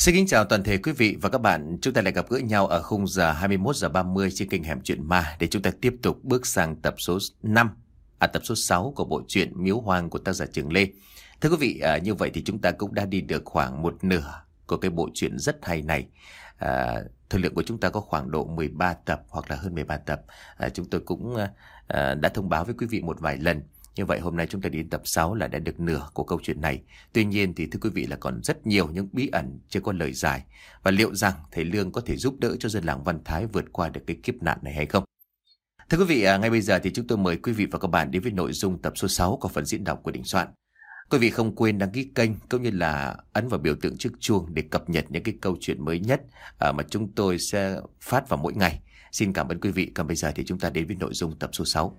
Xin kính chào toàn thể quý vị và các bạn. Chúng ta lại gặp gỡ nhau ở khung giờ 21 giờ 30 trên kênh Hẻm Chuyện Ma để chúng ta tiếp tục bước sang tập số 6 của bộ truyện Miếu Hoang của tác giả Trường Lê. Thưa quý vị, như vậy thì chúng ta cũng đã đi được khoảng một nửa của cái bộ truyện rất hay này. Thời lượng của chúng ta có khoảng độ 13 tập hoặc là hơn 13 tập. Chúng tôi cũng đã thông báo với quý vị một vài lần. Như vậy hôm nay chúng ta đến tập 6 là đã được nửa của câu chuyện này. Tuy nhiên thì thưa quý vị là còn rất nhiều những bí ẩn chưa có lời giải. Và liệu rằng thầy Lương có thể giúp đỡ cho dân làng Văn Thái vượt qua được cái kiếp nạn này hay không? Thưa quý vị, ngay bây giờ thì chúng tôi mời quý vị và các bạn đến với nội dung tập số 6 của phần diễn đọc của Đình Soạn. Quý vị không quên đăng ký kênh cũng như là ấn vào biểu tượng chiếc chuông để cập nhật những cái câu chuyện mới nhất mà chúng tôi sẽ phát vào mỗi ngày. Xin cảm ơn quý vị. Còn bây giờ thì chúng ta đến với nội dung tập số 6.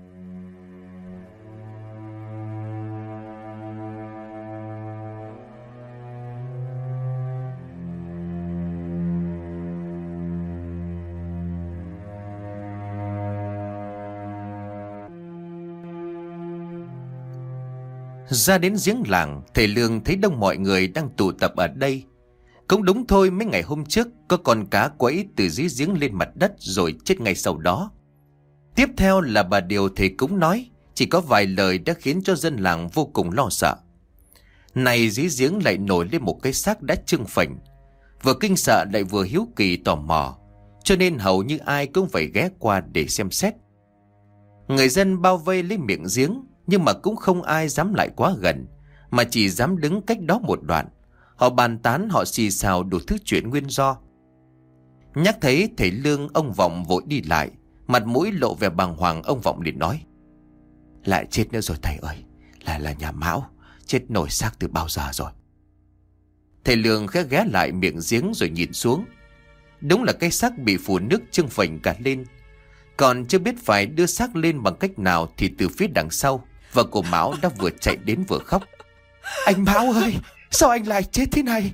Ra đến giếng làng, thầy Lương thấy đông mọi người đang tụ tập ở đây. Cũng đúng thôi, mấy ngày hôm trước có con cá quẫy từ dưới giếng lên mặt đất rồi chết ngay sau đó. Tiếp theo là bà Điều thầy cúng nói, chỉ có vài lời đã khiến cho dân làng vô cùng lo sợ. Này dưới giếng lại nổi lên một cái xác đã trưng phình, vừa kinh sợ lại vừa hiếu kỳ tò mò, cho nên hầu như ai cũng phải ghé qua để xem xét. Người dân bao vây lấy miệng giếng, nhưng mà cũng không ai dám lại quá gần, mà chỉ dám đứng cách đó một đoạn. Họ bàn tán, họ xì xào đủ thứ chuyện nguyên do. Nhắc thấy thầy Lương, ông Vọng vội đi lại, mặt mũi lộ vẻ bàng hoàng. Ông Vọng liền nói: lại chết nữa rồi thầy ơi, là nhà Mão chết nổi xác từ bao giờ rồi. Thầy Lương khẽ ghé lại miệng giếng rồi nhìn xuống. Đúng là cái xác bị phủ nước trưng phình cả lên. Còn chưa biết phải đưa xác lên bằng cách nào thì từ phía đằng sau, vợ của Mão đã vừa chạy đến vừa khóc: anh Mão ơi, sao anh lại chết thế này?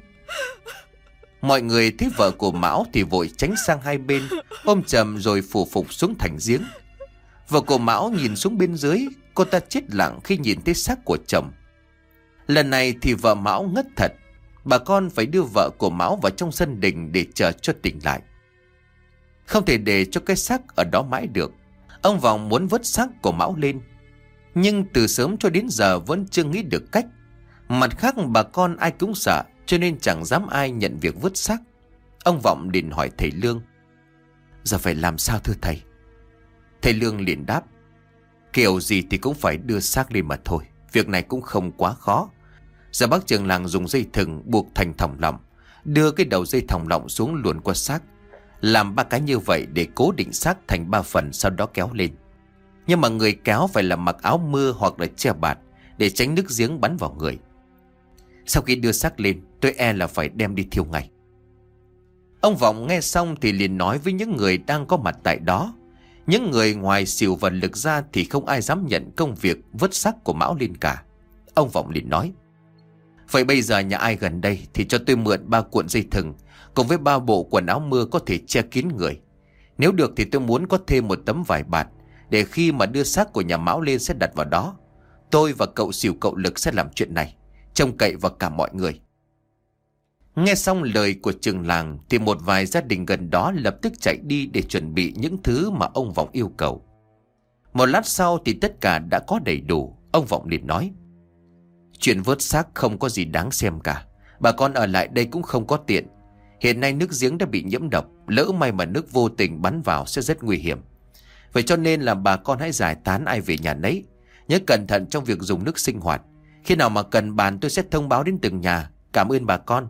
Mọi người thấy vợ của Mão thì vội tránh sang hai bên, ôm chầm rồi phủ phục xuống thành giếng. Vợ của Mão nhìn xuống bên dưới, cô ta chết lặng khi nhìn thấy xác của chồng. Lần này thì vợ Mão ngất thật. Bà con phải đưa vợ của Mão vào trong sân đình để chờ cho tỉnh lại. Không thể để cho cái xác ở đó mãi được. Ông Vọng muốn vớt xác của Mão lên, nhưng từ sớm cho đến giờ vẫn chưa nghĩ được cách. Mặt khác bà con ai cũng sợ, cho nên chẳng dám ai nhận việc vớt xác. Ông Vọng liền hỏi thầy Lương: giờ phải làm sao thưa thầy? Thầy Lương liền đáp: kiểu gì thì cũng phải đưa xác lên mà thôi. Việc này cũng không quá khó. Giờ bác trưởng làng dùng dây thừng buộc thành thòng lọng, đưa cái đầu dây thòng lọng xuống luồn qua xác, làm 3 cái như vậy để cố định xác thành 3 phần, sau đó kéo lên. Nhưng mà người kéo phải là mặc áo mưa hoặc là che bạt để tránh nước giếng bắn vào người. Sau khi đưa xác lên, tôi e là phải đem đi thiêu ngay. Ông Vọng nghe xong thì liền nói với những người đang có mặt tại đó. Những người ngoài xỉu và Lực ra thì không ai dám nhận công việc vớt xác của Mão lên cả. Ông Vọng liền nói: vậy bây giờ nhà ai gần đây thì cho tôi mượn 3 cuộn dây thừng cùng với 3 bộ quần áo mưa có thể che kín người. Nếu được thì tôi muốn có thêm một tấm vải bạt, để khi mà đưa xác của nhà Mão lên sẽ đặt vào đó. Tôi và cậu xỉu cậu Lực sẽ làm chuyện này, trông cậy vào cả mọi người. Nghe xong lời của trường làng thì một vài gia đình gần đó lập tức chạy đi để chuẩn bị những thứ mà ông Vọng yêu cầu. Một lát sau thì tất cả đã có đầy đủ. Ông Vọng liền nói: chuyện vớt xác không có gì đáng xem cả. Bà con ở lại đây cũng không có tiện. Hiện nay nước giếng đã bị nhiễm độc, lỡ may mà nước vô tình bắn vào sẽ rất nguy hiểm. Vậy cho nên là bà con hãy giải tán ai về nhà nấy. Nhớ cẩn thận trong việc dùng nước sinh hoạt. Khi nào mà cần bàn tôi sẽ thông báo đến từng nhà. Cảm ơn bà con.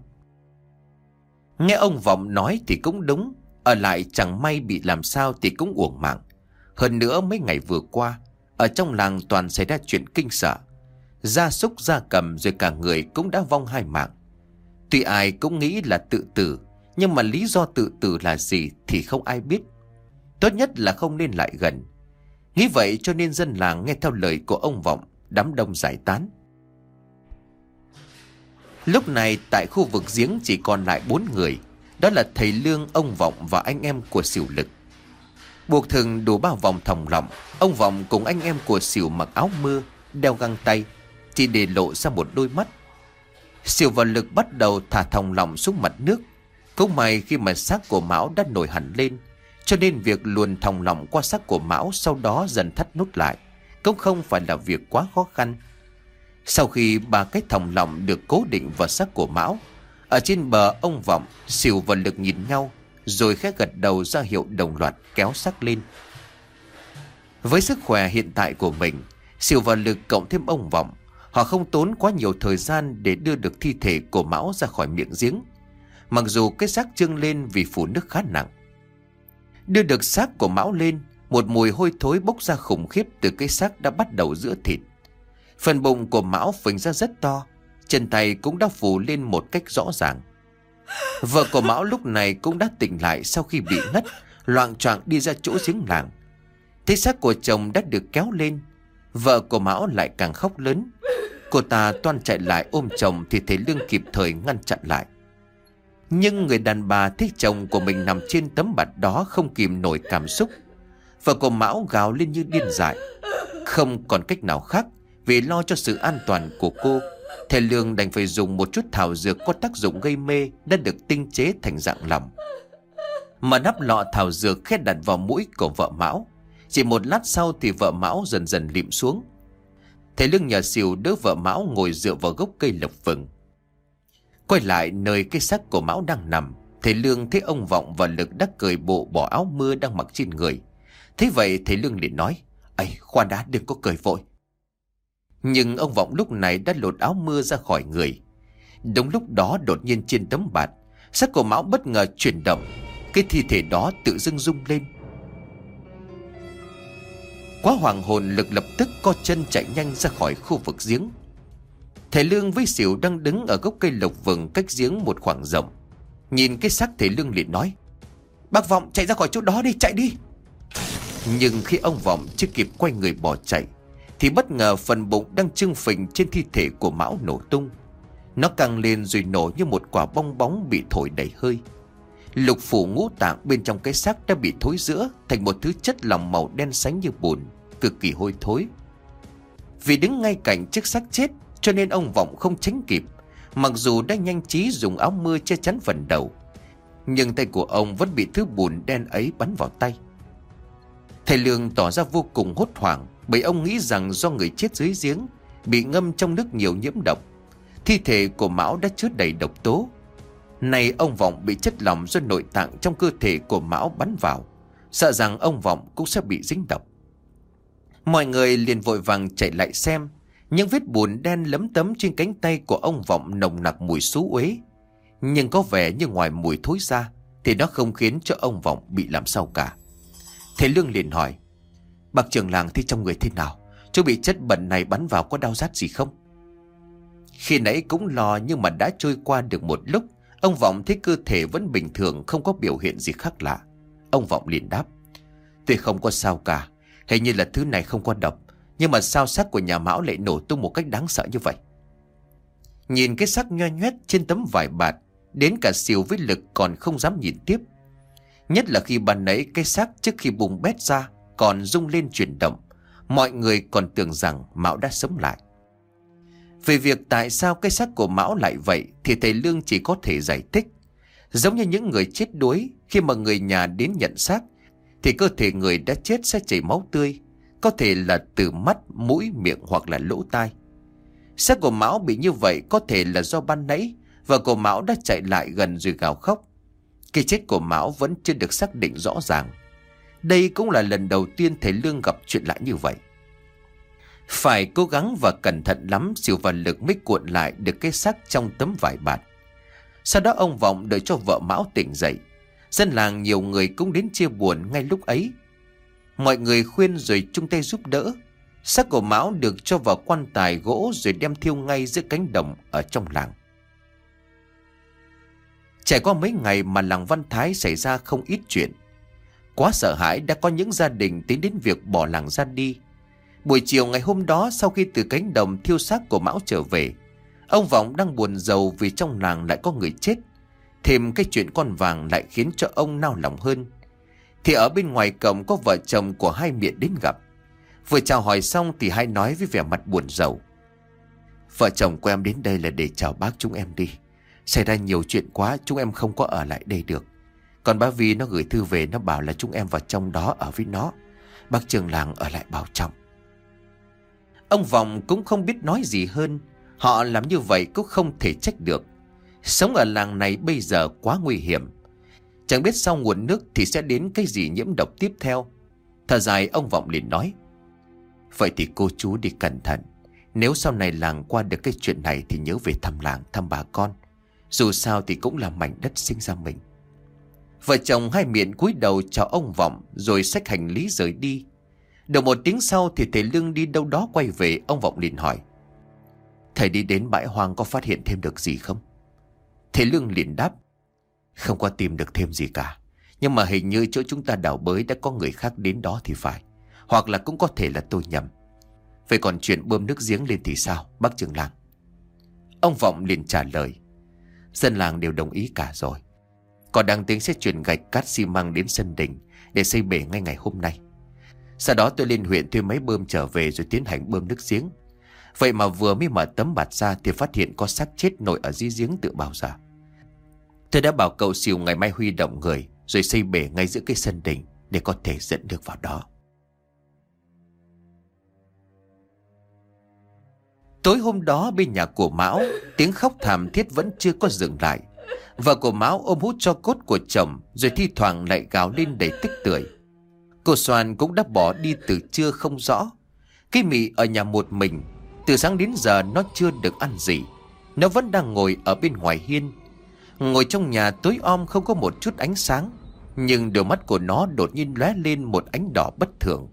Nghe ông Vọng nói thì cũng đúng. Ở lại chẳng may bị làm sao thì cũng uổng mạng. Hơn nữa mấy ngày vừa qua, ở trong làng toàn xảy ra chuyện kinh sợ. Gia súc gia cầm rồi cả người cũng đã vong 2 mạng. Tuy ai cũng nghĩ là tự tử, nhưng mà lý do tự tử là gì thì không ai biết. Tốt nhất là không nên lại gần. Nghĩ vậy cho nên dân làng nghe theo lời của ông Vọng, đám đông giải tán. Lúc này tại khu vực giếng chỉ còn lại 4 người. Đó là thầy Lương, ông Vọng và anh em của xỉu Lực. Buộc thừng đủ 3 vòng thòng lọng. Ông Vọng cùng anh em của xỉu mặc áo mưa, đeo găng tay, chỉ để lộ ra một đôi mắt. Siêu và Lực bắt đầu thả thòng lọng xuống mặt nước. Cũng may khi mà xác của Mão đã nổi hẳn lên, cho nên việc luồn thòng lọng qua xác của Mão sau đó dần thắt nút lại cũng không phải là việc quá khó khăn. Sau khi ba cái thòng lọng được cố định vào xác của Mão, ở trên bờ ông Vọng, Sỉu và Lực nhìn nhau rồi khẽ gật đầu ra hiệu đồng loạt kéo xác lên. Với sức khỏe hiện tại của mình, Sỉu và Lực cộng thêm ông Vọng, họ không tốn quá nhiều thời gian để đưa được thi thể của Mão ra khỏi miệng giếng, mặc dù cái xác trưng lên vì phủ nước khá nặng. Đưa được xác của Mão lên, một mùi hôi thối bốc ra khủng khiếp từ cái xác đã bắt đầu rữa thịt. Phần bụng của Mão phình ra rất to, chân tay cũng đã phủ lên một cách rõ ràng. Vợ của Mão lúc này cũng đã tỉnh lại sau khi bị ngất, loạng choạng đi ra chỗ giếng làng. Thấy xác của chồng đã được kéo lên, vợ của Mão lại càng khóc lớn. Cô ta toan chạy lại ôm chồng thì thầy Lương kịp thời ngăn chặn lại. Nhưng người đàn bà thấy chồng của mình nằm trên tấm bạt đó không kìm nổi cảm xúc. Vợ của Mão gào lên như điên dại. Không còn cách nào khác, vì lo cho sự an toàn của cô, thầy Lương đành phải dùng một chút thảo dược có tác dụng gây mê đã được tinh chế thành dạng lỏng. Mà nắp lọ thảo dược khét đặt vào mũi của vợ Mão. Chỉ một lát sau thì vợ Mão dần dần lịm xuống. Thầy Lương nhờ Sỉu đỡ vợ Mão ngồi dựa vào gốc cây lộc vừng. Quay lại nơi cái xác của Mão đang nằm, thầy Lương thấy ông Vọng và Lực đã cởi bộ bỏ áo mưa đang mặc trên người. Thế vậy thầy Lương liền nói: "Ây, khoan đã, đừng có cởi vội." Nhưng ông Vọng lúc này đã lột áo mưa ra khỏi người. Đúng lúc đó đột nhiên trên tấm bạt, xác của Mão bất ngờ chuyển động. Cái thi thể đó tự dưng rung lên. Quá hoàng hồn, Lực lập tức co chân chạy nhanh ra khỏi khu vực giếng. Thầy Lương với Sỉu đang đứng ở gốc cây lộc vừng cách giếng một khoảng rộng. Nhìn cái xác, thầy Lương liền nói: "Bác Vọng, chạy ra khỏi chỗ đó đi, chạy đi." Nhưng khi ông Vọng chưa kịp quay người bỏ chạy thì bất ngờ phần bụng đang trưng phình trên thi thể của Mão nổ tung. Nó căng lên rồi nổ như một quả bong bóng bị thổi đầy hơi. Lục phủ ngũ tạng bên trong cái xác đã bị thối rữa thành một thứ chất lỏng màu đen sánh như bùn, cực kỳ hôi thối. Vì đứng ngay cạnh chiếc xác chết cho nên ông Vọng không tránh kịp. Mặc dù đã nhanh trí dùng áo mưa che chắn phần đầu, nhưng tay của ông vẫn bị thứ bùn đen ấy bắn vào tay. Thầy Lương tỏ ra vô cùng hốt hoảng, bởi ông nghĩ rằng do người chết dưới giếng bị ngâm trong nước nhiều nhiễm độc. Thi thể của Mão đã chứa đầy độc tố. Này ông Vọng bị chất lỏng do nội tạng trong cơ thể của Mão bắn vào, sợ rằng ông Vọng cũng sẽ bị dính độc. Mọi người liền vội vàng chạy lại xem. Những vết bùn đen lấm tấm trên cánh tay của ông Vọng nồng nặc mùi xú uế. Nhưng có vẻ như ngoài mùi thối ra thì nó không khiến cho ông Vọng bị làm sao cả. Thầy Lương liền hỏi: "Bác trưởng làng thì trong người thế nào? Chú bị chất bẩn này bắn vào có đau rát gì không?" Khi nãy cũng lo nhưng mà đã trôi qua được một lúc, ông Vọng thấy cơ thể vẫn bình thường, không có biểu hiện gì khác lạ. Ông Vọng liền đáp: "Tôi không có sao cả, hình như là thứ này không có độc. Nhưng mà sao xác của nhà Mão lại nổ tung một cách đáng sợ như vậy?" Nhìn cái xác nhoe nhoét trên tấm vải bạt, đến cả Sỉu với Lực còn không dám nhìn tiếp. Nhất là khi ban nãy cái xác trước khi bùng bét ra còn rung lên chuyển động, mọi người còn tưởng rằng Mão đã sống lại. Về việc tại sao cái xác của Mão lại vậy thì thầy Lương chỉ có thể giải thích: giống như những người chết đuối, khi mà người nhà đến nhận xác thì cơ thể người đã chết sẽ chảy máu tươi, có thể là từ mắt, mũi, miệng hoặc là lỗ tai. Xác của Mão bị như vậy có thể là do ban nãy vợ của Mão đã chạy lại gần rồi gào khóc. Cái chết của Mão vẫn chưa được xác định rõ ràng. Đây cũng là lần đầu tiên thầy Lương gặp chuyện lạ như vậy. Phải cố gắng và cẩn thận lắm, Sỉu và Lực mới cuộn lại được cái xác trong tấm vải bạt. Sau đó ông Vọng đợi cho vợ Mão tỉnh dậy. Dân làng nhiều người cũng đến chia buồn ngay lúc ấy. Mọi người khuyên rồi chung tay giúp đỡ. Xác của Mão được cho vào quan tài gỗ rồi đem thiêu ngay giữa cánh đồng ở trong làng. Trải qua mấy ngày mà làng Văn Thái xảy ra không ít chuyện. Quá sợ hãi đã có những gia đình tính đến việc bỏ làng ra đi. Buổi chiều ngày hôm đó, sau khi từ cánh đồng thiêu xác của Mão trở về, ông Vọng đang buồn rầu vì trong làng lại có người chết. Thêm cái chuyện con vàng lại khiến cho ông nao lòng hơn. Thì ở bên ngoài cổng có vợ chồng của hai miệng đến gặp. Vừa chào hỏi xong thì hai nói với vẻ mặt buồn rầu: Vợ chồng của em đến đây là để chào bác chúng em đi. Xảy ra nhiều chuyện quá, chúng em không có ở lại đây được. Còn bà Vi nó gửi thư về, nó bảo là chúng em vào trong đó ở với nó. Bác trưởng làng ở lại bảo trọng. Ông Vọng cũng không biết nói gì hơn. Họ làm như vậy cũng không thể trách được. Sống ở làng này bây giờ quá nguy hiểm. Chẳng biết sau nguồn nước thì sẽ đến cái gì nhiễm độc tiếp theo. Thở dài ông Vọng liền nói: vậy thì cô chú đi cẩn thận. Nếu sau này làng qua được cái chuyện này thì nhớ về thăm làng, thăm bà con. Dù sao thì cũng là mảnh đất sinh ra mình. Vợ chồng hai miệng cúi đầu chào ông Vọng rồi xách hành lý rời đi. Được một tiếng sau thì thầy Lương đi đâu đó quay về. Ông Vọng liền hỏi: thầy đi đến bãi hoang có phát hiện thêm được gì không? Thầy Lương liền đáp: không có tìm được thêm gì cả. Nhưng mà hình như chỗ chúng ta đào bới đã có người khác đến đó thì phải. Hoặc là cũng có thể là tôi nhầm. Vậy còn chuyện bơm nước giếng lên thì sao, bác trưởng làng? Ông Vọng liền trả lời: dân làng đều đồng ý cả rồi. Còn đang tính sẽ chuyển gạch cát xi măng đến sân đình để xây bể ngay ngày hôm nay. Sau đó tôi lên huyện thuê máy bơm trở về rồi tiến hành bơm nước giếng. Vậy mà vừa mới mở tấm bạt ra thì phát hiện có xác chết nổi ở dưới giếng tự bào ra. Tôi đã bảo cậu Sìu ngày mai huy động người rồi xây bể ngay giữa cái sân đình để có thể dẫn được vào đó. Tối hôm đó bên nhà của Mão, tiếng khóc thảm thiết vẫn chưa có dừng lại. Vợ của Mão ôm hút tro cốt của chồng rồi thi thoảng lại gào lên đầy tức tưởi. Cô Soàn cũng đã bỏ đi từ trưa không rõ. Cái Mị ở nhà một mình, từ sáng đến giờ nó chưa được ăn gì. Nó vẫn đang ngồi ở bên ngoài hiên. Ngồi trong nhà tối om không có một chút ánh sáng. Nhưng đôi mắt của nó đột nhiên lóe lên một ánh đỏ bất thường.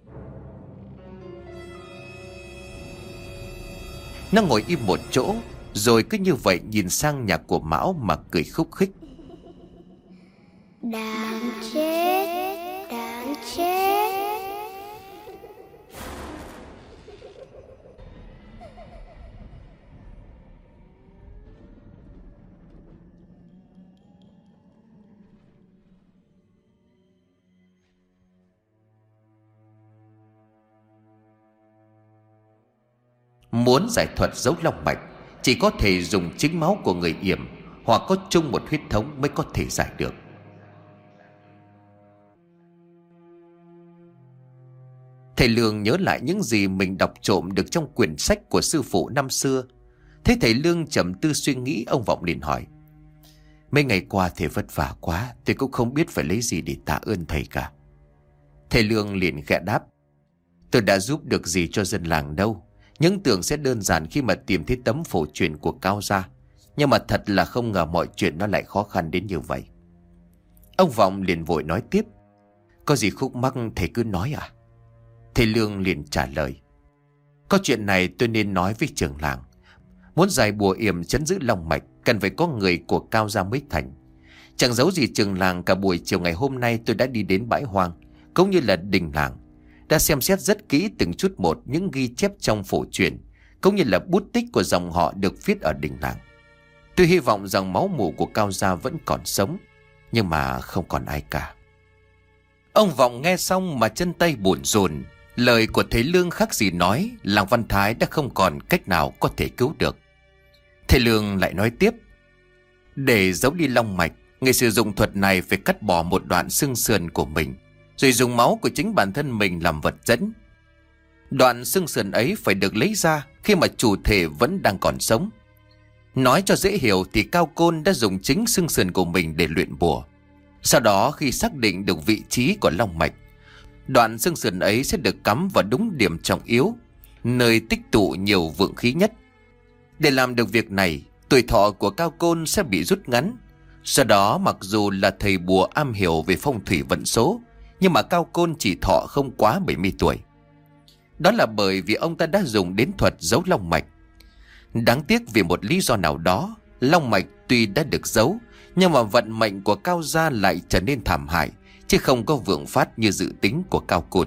Nó ngồi im một chỗ rồi cứ như vậy nhìn sang nhà của Mão mà cười khúc khích. Đáng chết, đáng chết. Muốn giải thuật dấu long mạch chỉ có thể dùng chính máu của người yểm hoặc có chung một huyết thống mới có thể giải được. Thầy Lương nhớ lại những gì mình đọc trộm được trong quyển sách của sư phụ năm xưa. Thế thầy Lương trầm tư suy nghĩ, ông Vọng liền hỏi: mấy ngày qua thầy vất vả quá, tôi cũng không biết phải lấy gì để tạ ơn thầy cả. Thầy Lương liền khẽ đáp: tôi đã giúp được gì cho dân làng đâu. Những tưởng sẽ đơn giản khi mà tìm thấy tấm phổ truyền của Cao gia. Nhưng mà thật là không ngờ mọi chuyện nó lại khó khăn đến như vậy. Ông Vọng liền vội nói tiếp: có gì khúc mắc thầy cứ nói à? Thầy Lương liền trả lời: có chuyện này tôi nên nói với trưởng làng. Muốn giải bùa yểm trấn giữ long mạch cần phải có người của Cao gia mới thành. Chẳng giấu gì trưởng làng, cả buổi chiều ngày hôm nay tôi đã đi đến bãi hoang cũng như là đình làng, đã xem xét rất kỹ từng chút một những ghi chép trong phổ truyền cũng như là bút tích của dòng họ được viết ở đình làng. Tôi hy vọng rằng máu mủ của Cao gia vẫn còn sống, nhưng mà không còn ai cả. Ông Vọng nghe xong mà chân tay bủn rùn. Lời của thầy Lương khác gì nói, làng Văn Thái đã không còn cách nào có thể cứu được. Thầy Lương lại nói tiếp: để giấu đi long mạch, người sử dụng thuật này phải cắt bỏ một đoạn xương sườn của mình, rồi dùng máu của chính bản thân mình làm vật dẫn. Đoạn xương sườn ấy phải được lấy ra khi mà chủ thể vẫn đang còn sống. Nói cho dễ hiểu thì Cao Côn đã dùng chính xương sườn của mình để luyện bùa. Sau đó khi xác định được vị trí của long mạch, đoạn xương sườn ấy sẽ được cắm vào đúng điểm trọng yếu, nơi tích tụ nhiều vượng khí nhất. Để làm được việc này, tuổi thọ của Cao Côn sẽ bị rút ngắn. Do đó mặc dù là thầy bùa am hiểu về phong thủy vận số, nhưng mà Cao Côn chỉ thọ không quá 70 tuổi. Đó là bởi vì ông ta đã dùng đến thuật giấu long mạch. Đáng tiếc vì một lý do nào đó, long mạch tuy đã được giấu, nhưng mà vận mệnh của Cao gia lại trở nên thảm hại, chứ không có vượng phát như dự tính của Cao Côn.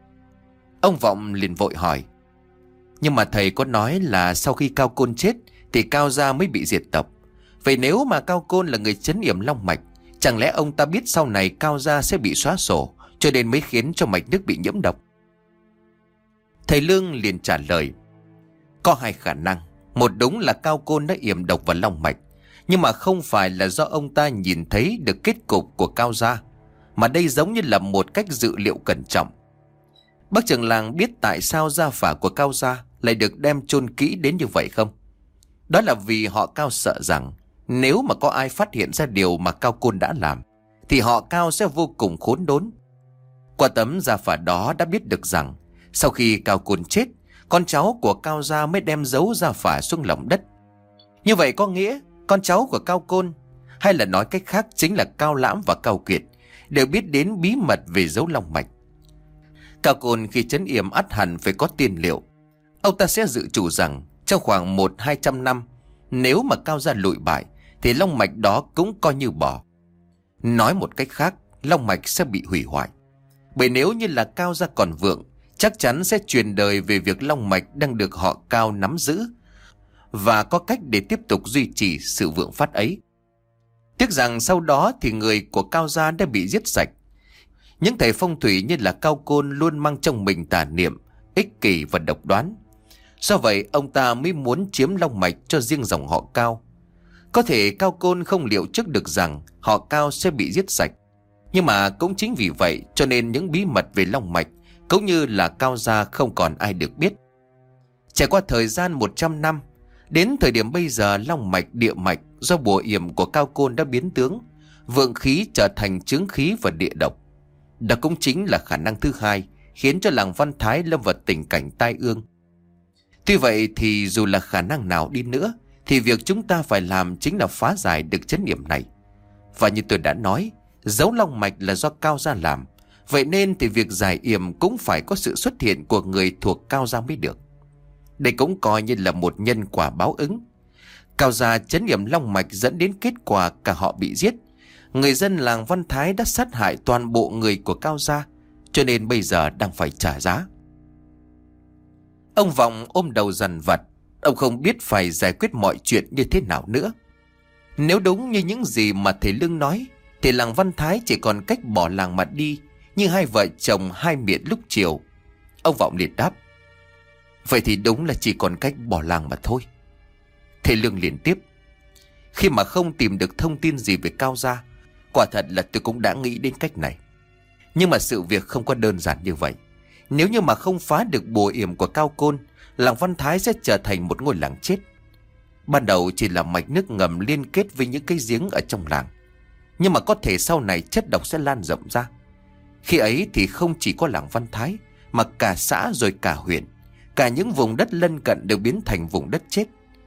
Ông Vọng liền vội hỏi: nhưng mà thầy có nói là sau khi Cao Côn chết thì Cao gia mới bị diệt tộc. Vậy nếu mà Cao Côn là người trấn yểm long mạch, chẳng lẽ ông ta biết sau này Cao gia sẽ bị xóa sổ, cho nên mới khiến cho mạch nước bị nhiễm độc? Thầy Lương liền trả lời: có hai khả năng. Một đúng là Cao Côn đã yểm độc vào long mạch, nhưng mà không phải là do ông ta nhìn thấy được kết cục của Cao gia, mà đây giống như là một cách dự liệu cẩn trọng. Bác trưởng làng biết tại sao gia phả của Cao gia lại được đem chôn kỹ đến như vậy không? Đó là vì họ Cao sợ rằng nếu mà có ai phát hiện ra điều mà Cao Côn đã làm, thì họ Cao sẽ vô cùng khốn đốn. Qua tấm gia phả đó đã biết được rằng sau khi Cao Côn chết, con cháu của Cao gia mới đem giấu gia phả xuống lòng đất. Như vậy có nghĩa con cháu của Cao Côn, hay là nói cách khác chính là Cao Lãm và Cao Kiệt, đều biết đến bí mật về dấu long mạch. Cao Côn khi trấn yểm ắt hẳn phải có tiên liệu. Ông ta sẽ dự trù rằng trong khoảng 100-200 năm, nếu mà Cao gia lụi bại, thì long mạch đó cũng coi như bỏ. Nói một cách khác, long mạch sẽ bị hủy hoại. Bởi nếu như là Cao gia còn vượng, chắc chắn sẽ truyền đời về việc long mạch đang được họ Cao nắm giữ, và có cách để tiếp tục duy trì sự vượng phát ấy. Tiếc rằng sau đó thì người của Cao gia đã bị giết sạch. Những thầy phong thủy như là Cao Côn luôn mang trong mình tà niệm, ích kỷ và độc đoán. Do vậy ông ta mới muốn chiếm long mạch cho riêng dòng họ Cao. Có thể Cao Côn không liệu trước được rằng họ Cao sẽ bị giết sạch, nhưng mà cũng chính vì vậy cho nên những bí mật về long mạch cũng như là Cao gia không còn ai được biết. Trải qua thời gian 100 năm, đến thời điểm bây giờ, long mạch, địa mạch do bùa yểm của Cao Côn đã biến tướng, vượng khí trở thành chướng khí và địa độc. Đó cũng chính là khả năng thứ hai khiến cho làng Văn Thái lâm vào tình cảnh tai ương. Tuy vậy thì dù là khả năng nào đi nữa, thì việc chúng ta phải làm chính là phá giải được chấn yểm này. Và như tôi đã nói, dấu long mạch là do Cao gia làm, vậy nên thì việc giải yểm cũng phải có sự xuất hiện của người thuộc Cao gia mới được. Đây cũng coi như là một nhân quả báo ứng. Cao gia chấn yểm long mạch dẫn đến kết quả cả họ bị giết. Người dân làng Văn Thái đã sát hại toàn bộ người của Cao gia, cho nên bây giờ đang phải trả giá. Ông Vọng ôm đầu dằn vặt. Ông không biết phải giải quyết mọi chuyện như thế nào nữa. Nếu đúng như những gì mà thầy Lương nói, thì làng Văn Thái chỉ còn cách bỏ làng mà đi, như hai vợ chồng hai miệng lúc chiều. Ông Vọng liền đáp: vậy thì đúng là chỉ còn cách bỏ làng mà thôi. Thầy Lương liền tiếp: khi mà không tìm được thông tin gì về Cao gia, quả thật là tôi cũng đã nghĩ đến cách này. Nhưng mà sự việc không có đơn giản như vậy. Nếu như mà không phá được bùa yểm của Cao Côn, làng Văn Thái sẽ trở thành một ngôi làng chết. Ban đầu chỉ là mạch nước ngầm liên kết với những cái giếng ở trong làng, nhưng mà có thể sau này chất độc sẽ lan rộng ra. Khi ấy thì không chỉ có làng Văn Thái, mà cả xã rồi cả huyện, cả những vùng đất lân cận đều biến thành vùng đất chết.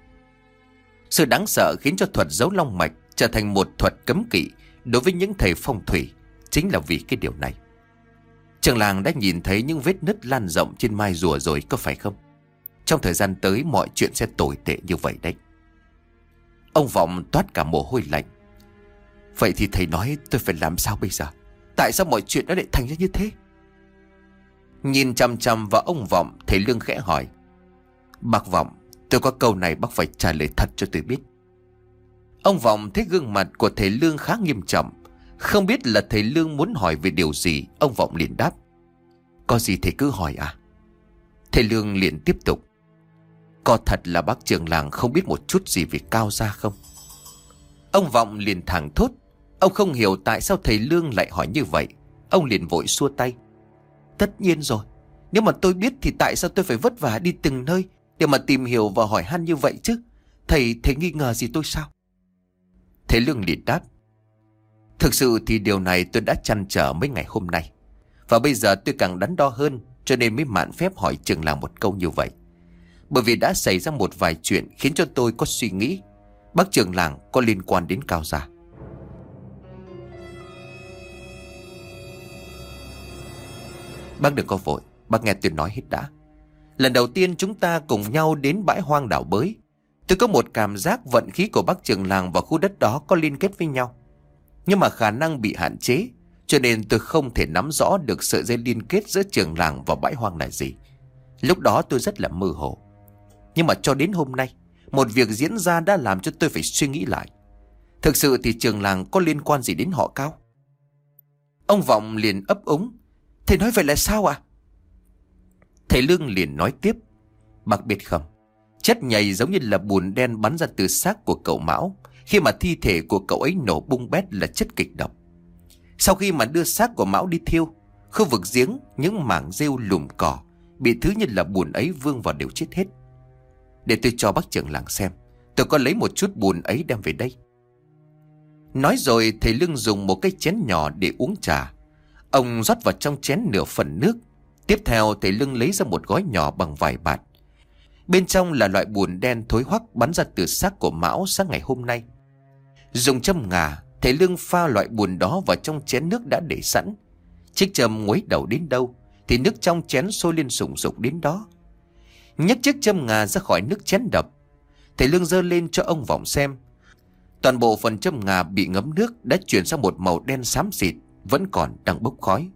Sự đáng sợ khiến cho thuật giấu long mạch trở thành một thuật cấm kỵ đối với những thầy phong thủy, chính là vì cái điều này. Trường làng đã nhìn thấy những vết nứt lan rộng trên mai rùa rồi, có phải không? Trong thời gian tới mọi chuyện sẽ tồi tệ như vậy đấy. Ông Vọng toát cả mồ hôi lạnh. Vậy thì thầy nói tôi phải làm sao bây giờ? Tại sao mọi chuyện nó lại thành ra như thế? Nhìn chằm chằm vào ông Vọng, thầy Lương khẽ hỏi: bác Vọng, tôi có câu này bác phải trả lời thật cho tôi biết. Ông Vọng thấy gương mặt của thầy Lương khá nghiêm trọng, không biết là thầy Lương muốn hỏi về điều gì. Ông Vọng liền đáp: có gì thầy cứ hỏi à. Thầy Lương liền tiếp tục: có thật là bác trưởng làng không biết một chút gì về Cao gia không? Ông Vọng liền thẳng thốt. Ông không hiểu tại sao thầy Lương lại hỏi như vậy. Ông liền vội xua tay: tất nhiên rồi, nếu mà tôi biết thì tại sao tôi phải vất vả đi từng nơi để mà tìm hiểu và hỏi han như vậy chứ? Thầy nghi ngờ gì tôi sao? Thầy Lương liền đáp: thực sự thì điều này tôi đã trăn trở mấy ngày hôm nay, và bây giờ tôi càng đắn đo hơn, cho nên mới mạn phép hỏi trưởng làng một câu như vậy. Bởi vì đã xảy ra một vài chuyện khiến cho tôi có suy nghĩ bác trưởng làng có liên quan đến Cao gia. Bác đừng có vội, bác nghe tôi nói hết đã. Lần đầu tiên chúng ta cùng nhau đến bãi hoang đảo Bới, tôi có một cảm giác vận khí của bác trưởng làng và khu đất đó có liên kết với nhau. Nhưng mà khả năng bị hạn chế, cho nên tôi không thể nắm rõ được sợi dây liên kết giữa trưởng làng và bãi hoang là gì. Lúc đó tôi rất là mơ hồ. Nhưng mà cho đến hôm nay, một việc diễn ra đã làm cho tôi phải suy nghĩ lại. Thực sự thì trưởng làng có liên quan gì đến họ Cao? Ông Vọng liền ấp úng: thầy nói vậy là sao ạ? Thầy Lương liền nói tiếp: bác biết không, Chất nhầy giống như là bùn đen bắn ra từ xác của cậu Mão. Khi mà thi thể của cậu ấy nổ bung bét là chất kịch độc. Sau khi mà đưa xác của Mão đi thiêu, khu vực giếng, những mảng rêu lùm cỏ bị thứ như là bùn ấy vương vào đều chết hết. Để tôi cho bác trưởng làng xem, tôi có lấy một chút bùn ấy đem về đây. Nói rồi thầy Lương dùng một cái chén nhỏ để uống trà. Ông rót vào trong chén nửa phần nước. Tiếp theo thầy Lương lấy ra một gói nhỏ bằng vải bạt. Bên trong là loại bùn đen thối hoắc bắn ra từ xác của Mão sáng ngày hôm nay. Dùng châm ngà, thầy Lương pha loại bùn đó vào trong chén nước đã để sẵn. Chiếc châm nguấy đầu đến đâu thì nước trong chén sôi lên sùng sục đến đó. Nhấc chiếc châm ngà ra khỏi nước chén đập, thầy Lương giơ lên cho ông Vọng xem. Toàn bộ phần châm ngà bị ngấm nước đã chuyển sang một màu đen xám xịt, vẫn còn đang bốc khói.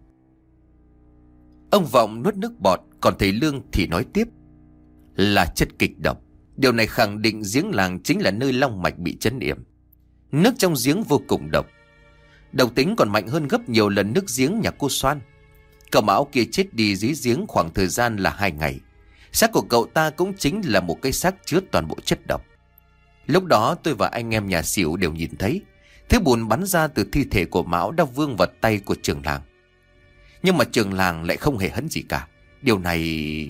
Ông Vọng nuốt nước bọt, còn thầy Lương thì nói tiếp. Là chất kịch độc. Điều này khẳng định giếng làng chính là nơi long mạch bị trấn yểm. Nước trong giếng vô cùng độc. Độc tính còn mạnh hơn gấp nhiều lần nước giếng nhà cô Soan. Cậu Mão kia chết đi dưới giếng khoảng thời gian là 2 ngày. Xác của cậu ta cũng chính là một cái xác chứa toàn bộ chất độc. Lúc đó tôi và anh em nhà xỉu đều nhìn thấy thứ bùn bắn ra từ thi thể của Mão đã vương vào tay của trưởng làng. Nhưng mà trưởng làng lại không hề hấn gì cả. Điều này...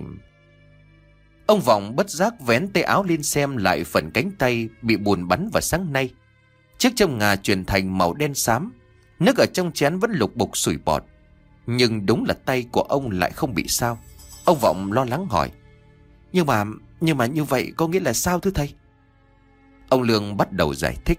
Ông Vọng bất giác vén tay áo lên xem lại phần cánh tay bị bùn bắn vào sáng nay. Chiếc châm ngà chuyển thành màu đen xám. Nước ở trong chén vẫn lục bục sủi bọt. Nhưng đúng là tay của ông lại không bị sao. Ông Vọng lo lắng hỏi. Nhưng mà như vậy có nghĩa là sao thưa thầy? Ông Lương bắt đầu giải thích.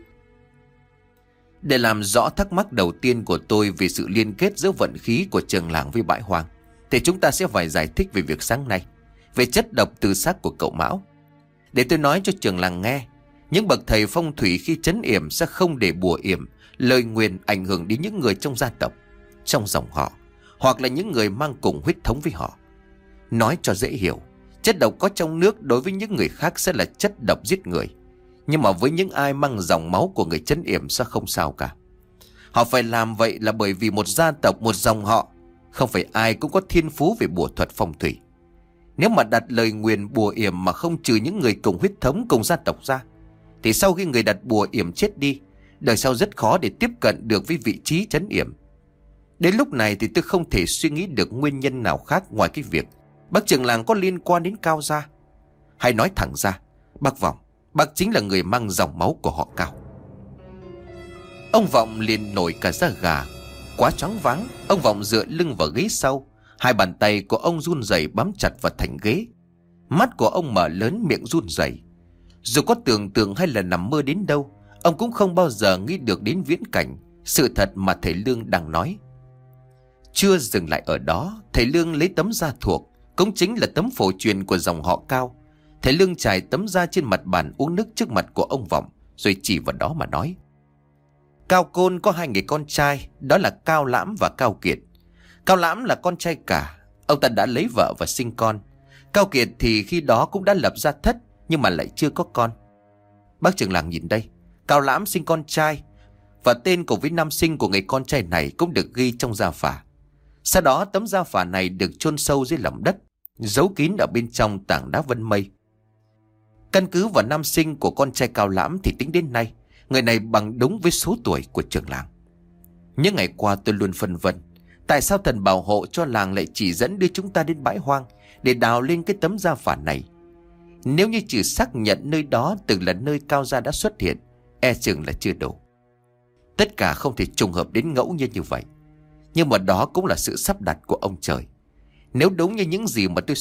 Để làm rõ thắc mắc đầu tiên của tôi về sự liên kết giữa vận khí của trường làng với bãi hoang, thì chúng ta sẽ phải giải thích về việc sáng nay, về chất độc từ xác của cậu Mão. Để tôi nói cho trường làng nghe, những bậc thầy phong thủy khi trấn yểm sẽ không để bùa yểm, lời nguyền ảnh hưởng đến những người trong gia tộc, trong dòng họ, hoặc là những người mang cùng huyết thống với họ. Nói cho dễ hiểu, chất độc có trong nước đối với những người khác sẽ là chất độc giết người. Nhưng mà với những ai mang dòng máu của người trấn yểm sẽ không sao cả. Họ phải làm vậy là bởi vì một gia tộc, một dòng họ, không phải ai cũng có thiên phú về bùa thuật phong thủy. Nếu mà đặt lời nguyền bùa yểm mà không trừ những người cùng huyết thống, cùng gia tộc ra, thì sau khi người đặt bùa yểm chết đi, đời sau rất khó để tiếp cận được với vị trí trấn yểm. Đến lúc này thì tôi không thể suy nghĩ được nguyên nhân nào khác ngoài cái việc bác trưởng làng có liên quan đến Cao gia. Hay nói thẳng ra, bác Vọng, bác chính là người mang dòng máu của họ Cao. Ông Vọng liền nổi cả da gà. Quá choáng váng, ông Vọng dựa lưng vào ghế sau. Hai bàn tay của ông run rẩy bám chặt vào thành ghế. Mắt của ông mở lớn, miệng run rẩy. Dù có tưởng tượng hay là nằm mơ đến đâu, ông cũng không bao giờ nghĩ được đến viễn cảnh, sự thật mà thầy Lương đang nói. Chưa dừng lại ở đó, thầy Lương lấy tấm da thuộc, cũng chính là tấm phổ truyền của dòng họ Cao. Thầy Lương trải tấm da trên mặt bàn uống nước trước mặt của ông Vọng, rồi chỉ vào đó mà nói. Cao Côn có 2 người con trai, đó là Cao Lãm và Cao Kiệt. Cao Lãm là con trai cả, ông ta đã lấy vợ và sinh con. Cao Kiệt thì khi đó cũng đã lập gia thất, nhưng mà lại chưa có con. Bác trưởng làng nhìn đây, Cao Lãm sinh con trai, và tên cùng với năm sinh của người con trai này cũng được ghi trong gia phả. Sau đó tấm gia phả này được chôn sâu dưới lòng đất, giấu kín ở bên trong tảng đá vân mây. Căn cứ vào năm sinh của con trai Cao Lãm thì tính đến nay, người này bằng đúng với số tuổi của trưởng làng. Những ngày qua tôi luôn phân vân, tại sao thần bảo hộ cho làng lại chỉ dẫn đưa chúng ta đến bãi hoang để đào lên cái tấm gia phả này. Nếu như chỉ xác nhận nơi đó từng là nơi Cao gia đã xuất hiện, e chừng là chưa đủ. Tất cả không thể trùng hợp đến ngẫu nhiên như vậy. Nhưng mà đó cũng là sự sắp đặt của ông trời. Nếu đúng như những gì mà tôi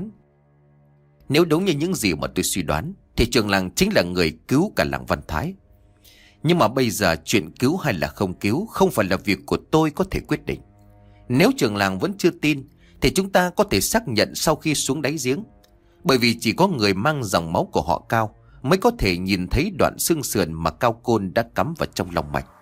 suy đoán, thì trưởng làng chính là người cứu cả làng Văn Thái. Nhưng mà bây giờ chuyện cứu hay là không cứu không phải là việc của tôi có thể quyết định. Nếu trưởng làng vẫn chưa tin, thì chúng ta có thể xác nhận sau khi xuống đáy giếng. Bởi vì chỉ có người mang dòng máu của họ Cao mới có thể nhìn thấy đoạn xương sườn mà Cao Côn đã cắm vào trong lòng mạch.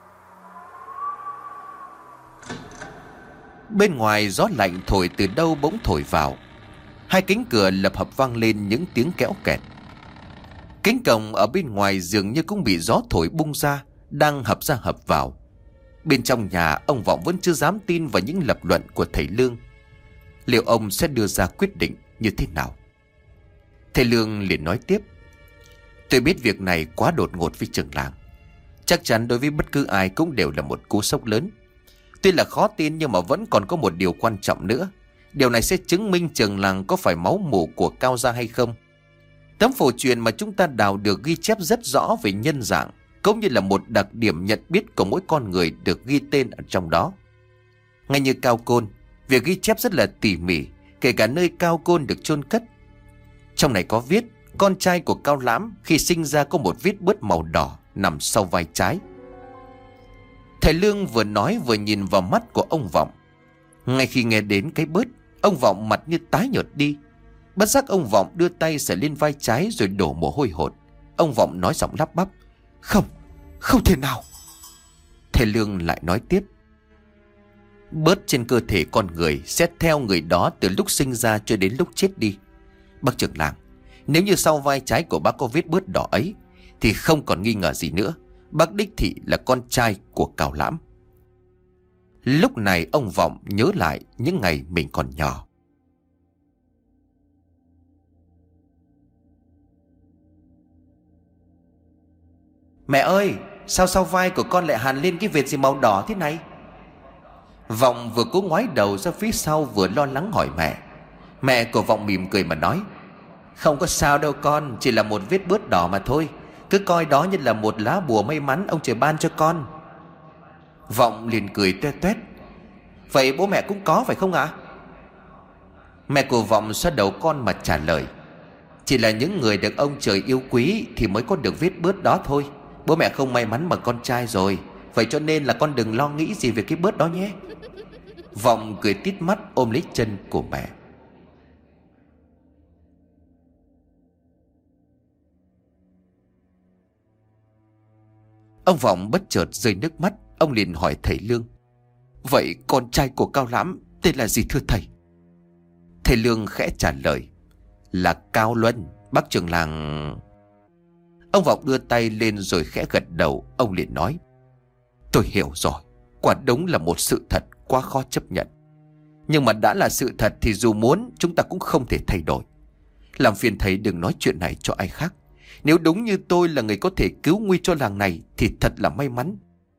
Bên ngoài gió lạnh thổi từ đâu bỗng thổi vào. Hai cánh cửa lập hập vang lên những tiếng kéo kẹt. Cánh cổng ở bên ngoài dường như cũng bị gió thổi bung ra, đang hập ra hập vào. Bên trong nhà, ông Vọng vẫn chưa dám tin vào những lập luận của thầy Lương. Liệu ông sẽ đưa ra quyết định như thế nào? Thầy Lương liền nói tiếp: tôi biết việc này quá đột ngột với trưởng làng. Chắc chắn đối với bất cứ ai cũng đều là một cú sốc lớn. Tuy là khó tin nhưng mà vẫn còn có một điều quan trọng nữa. Điều này sẽ chứng minh trưởng làng có phải máu mủ của Cao gia hay không. Tấm phổ truyền mà chúng ta đào được ghi chép rất rõ về nhân dạng, cũng như là một đặc điểm nhận biết của mỗi con người được ghi tên ở trong đó. Ngay như Cao Côn, việc ghi chép rất là tỉ mỉ, kể cả nơi Cao Côn được chôn cất. Trong này có viết con trai của Cao Lãm khi sinh ra có một vết bớt màu đỏ nằm sau vai trái. Thầy Lương vừa nói vừa nhìn vào mắt của ông Vọng. Ngay khi nghe đến cái bớt, ông Vọng mặt như tái nhợt đi. Bất giác ông Vọng đưa tay sờ lên vai trái rồi đổ mồ hôi hột. Ông Vọng nói giọng lắp bắp: Không, không thể nào. Thầy Lương lại nói tiếp: bớt trên cơ thể con người sẽ theo người đó từ lúc sinh ra cho đến lúc chết đi. Bác trưởng làng, nếu như sau vai trái của bác có vết bớt đỏ ấy thì không còn nghi ngờ gì nữa, bác đích thị là con trai của Cao Lãm. Lúc này ông Vọng nhớ lại những ngày mình còn nhỏ. Mẹ ơi, sao sau vai của con lại hằn lên cái vệt gì màu đỏ thế này? Vọng vừa cố ngoái đầu ra phía sau vừa lo lắng hỏi mẹ. Mẹ của Vọng mỉm cười mà nói: Không có sao đâu con, chỉ là một vết bớt đỏ mà thôi. Cứ coi đó như là một lá bùa may mắn ông trời ban cho con. Vọng liền cười toét toét: Vậy bố mẹ cũng có phải không ạ? Mẹ của Vọng xoa đầu con mà trả lời: Chỉ là những người được ông trời yêu quý thì mới có được vết bớt đó thôi. Bố mẹ không may mắn bằng con trai rồi, vậy cho nên là con đừng lo nghĩ gì về cái bớt đó nhé. Vọng cười tít mắt ôm lấy chân của mẹ. Ông Vọng bất chợt rơi nước mắt. Ông liền hỏi thầy Lương: Vậy con trai của Cao Lãm tên là gì thưa thầy? Thầy Lương khẽ trả lời: Là Cao Luân, bác trưởng làng. Ông Vọng đưa tay lên rồi khẽ gật đầu. Ông liền nói: Tôi hiểu rồi, quả đúng là một sự thật quá khó chấp nhận. Nhưng mà đã là sự thật thì dù muốn chúng ta cũng không thể thay đổi. Làm phiền thầy đừng nói chuyện này cho ai khác. Nếu đúng như tôi là người có thể cứu nguy cho làng này thì thật là may mắn.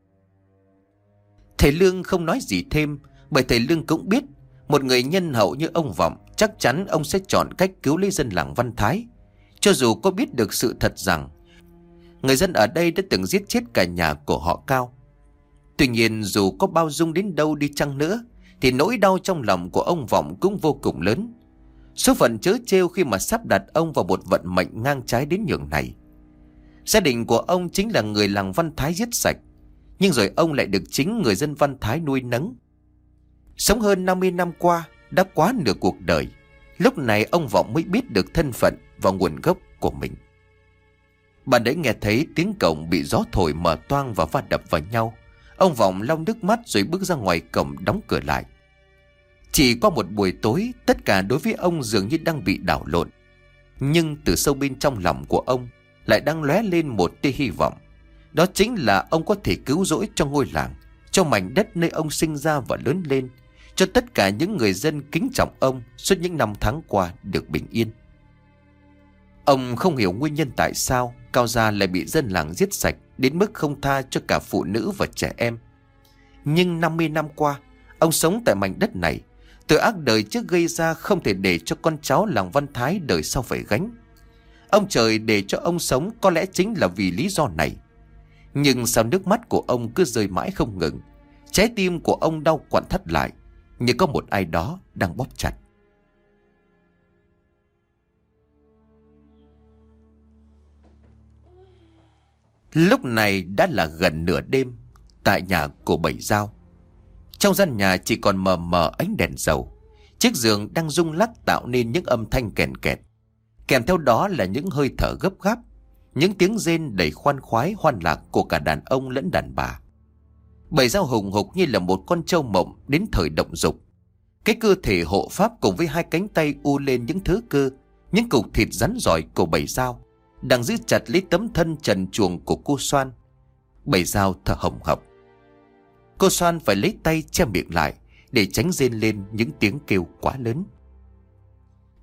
Thầy Lương không nói gì thêm, bởi thầy Lương cũng biết một người nhân hậu như ông Vọng chắc chắn ông sẽ chọn cách cứu lấy dân làng Văn Thái. Cho dù có biết được sự thật rằng người dân ở đây đã từng giết chết cả nhà của họ Cao. Tuy nhiên dù có bao dung đến đâu đi chăng nữa thì nỗi đau trong lòng của ông Vọng cũng vô cùng lớn. Số phận trớ trêu khi mà sắp đặt ông vào một vận mệnh ngang trái đến nhường này. Gia đình của ông chính là người làng Văn Thái giết sạch, nhưng rồi ông lại được chính người dân Văn Thái nuôi nấng. Sống hơn 50 năm qua, đã quá nửa cuộc đời, lúc này ông Vọng mới biết được thân phận và nguồn gốc của mình. Bạn đấy nghe thấy tiếng cổng bị gió thổi mở toang và va đập vào nhau. Ông Vọng lau nước mắt rồi bước ra ngoài cổng đóng cửa lại. Chỉ qua một buổi tối, tất cả đối với ông dường như đang bị đảo lộn. Nhưng từ sâu bên trong lòng của ông lại đang lóe lên một tia hy vọng. Đó chính là ông có thể cứu rỗi cho ngôi làng, cho mảnh đất nơi ông sinh ra và lớn lên, cho tất cả những người dân kính trọng ông suốt những năm tháng qua được bình yên. Ông không hiểu nguyên nhân tại sao Cao gia lại bị dân làng giết sạch đến mức không tha cho cả phụ nữ và trẻ em. Nhưng 50 năm qua, ông sống tại mảnh đất này, tội ác đời trước gây ra không thể để cho con cháu làng Văn Thái đời sau phải gánh. Ông trời để cho ông sống có lẽ chính là vì lý do này. Nhưng sao nước mắt của ông cứ rơi mãi không ngừng. Trái tim của ông đau quặn thắt lại, như có một ai đó đang bóp chặt. Lúc này đã là gần nửa đêm. Tại nhà của Bảy Dao, trong gian nhà chỉ còn mờ mờ ánh đèn dầu. Chiếc giường đang rung lắc tạo nên những âm thanh kèn kẹt. Kèm theo đó là những hơi thở gấp gáp, những tiếng rên đầy khoan khoái hoan lạc của cả đàn ông lẫn đàn bà. Bảy Dao hùng hục như là một con trâu mộng đến thời động dục. Cái cơ thể hộ pháp cùng với hai cánh tay u lên những thứ cơ, những cục thịt rắn giỏi của Bảy Dao đang giữ chặt lấy tấm thân trần truồng của cô Soan. Bảy Dao thở hồng hộc. Cô Soan phải lấy tay che miệng lại để tránh rên lên những tiếng kêu quá lớn.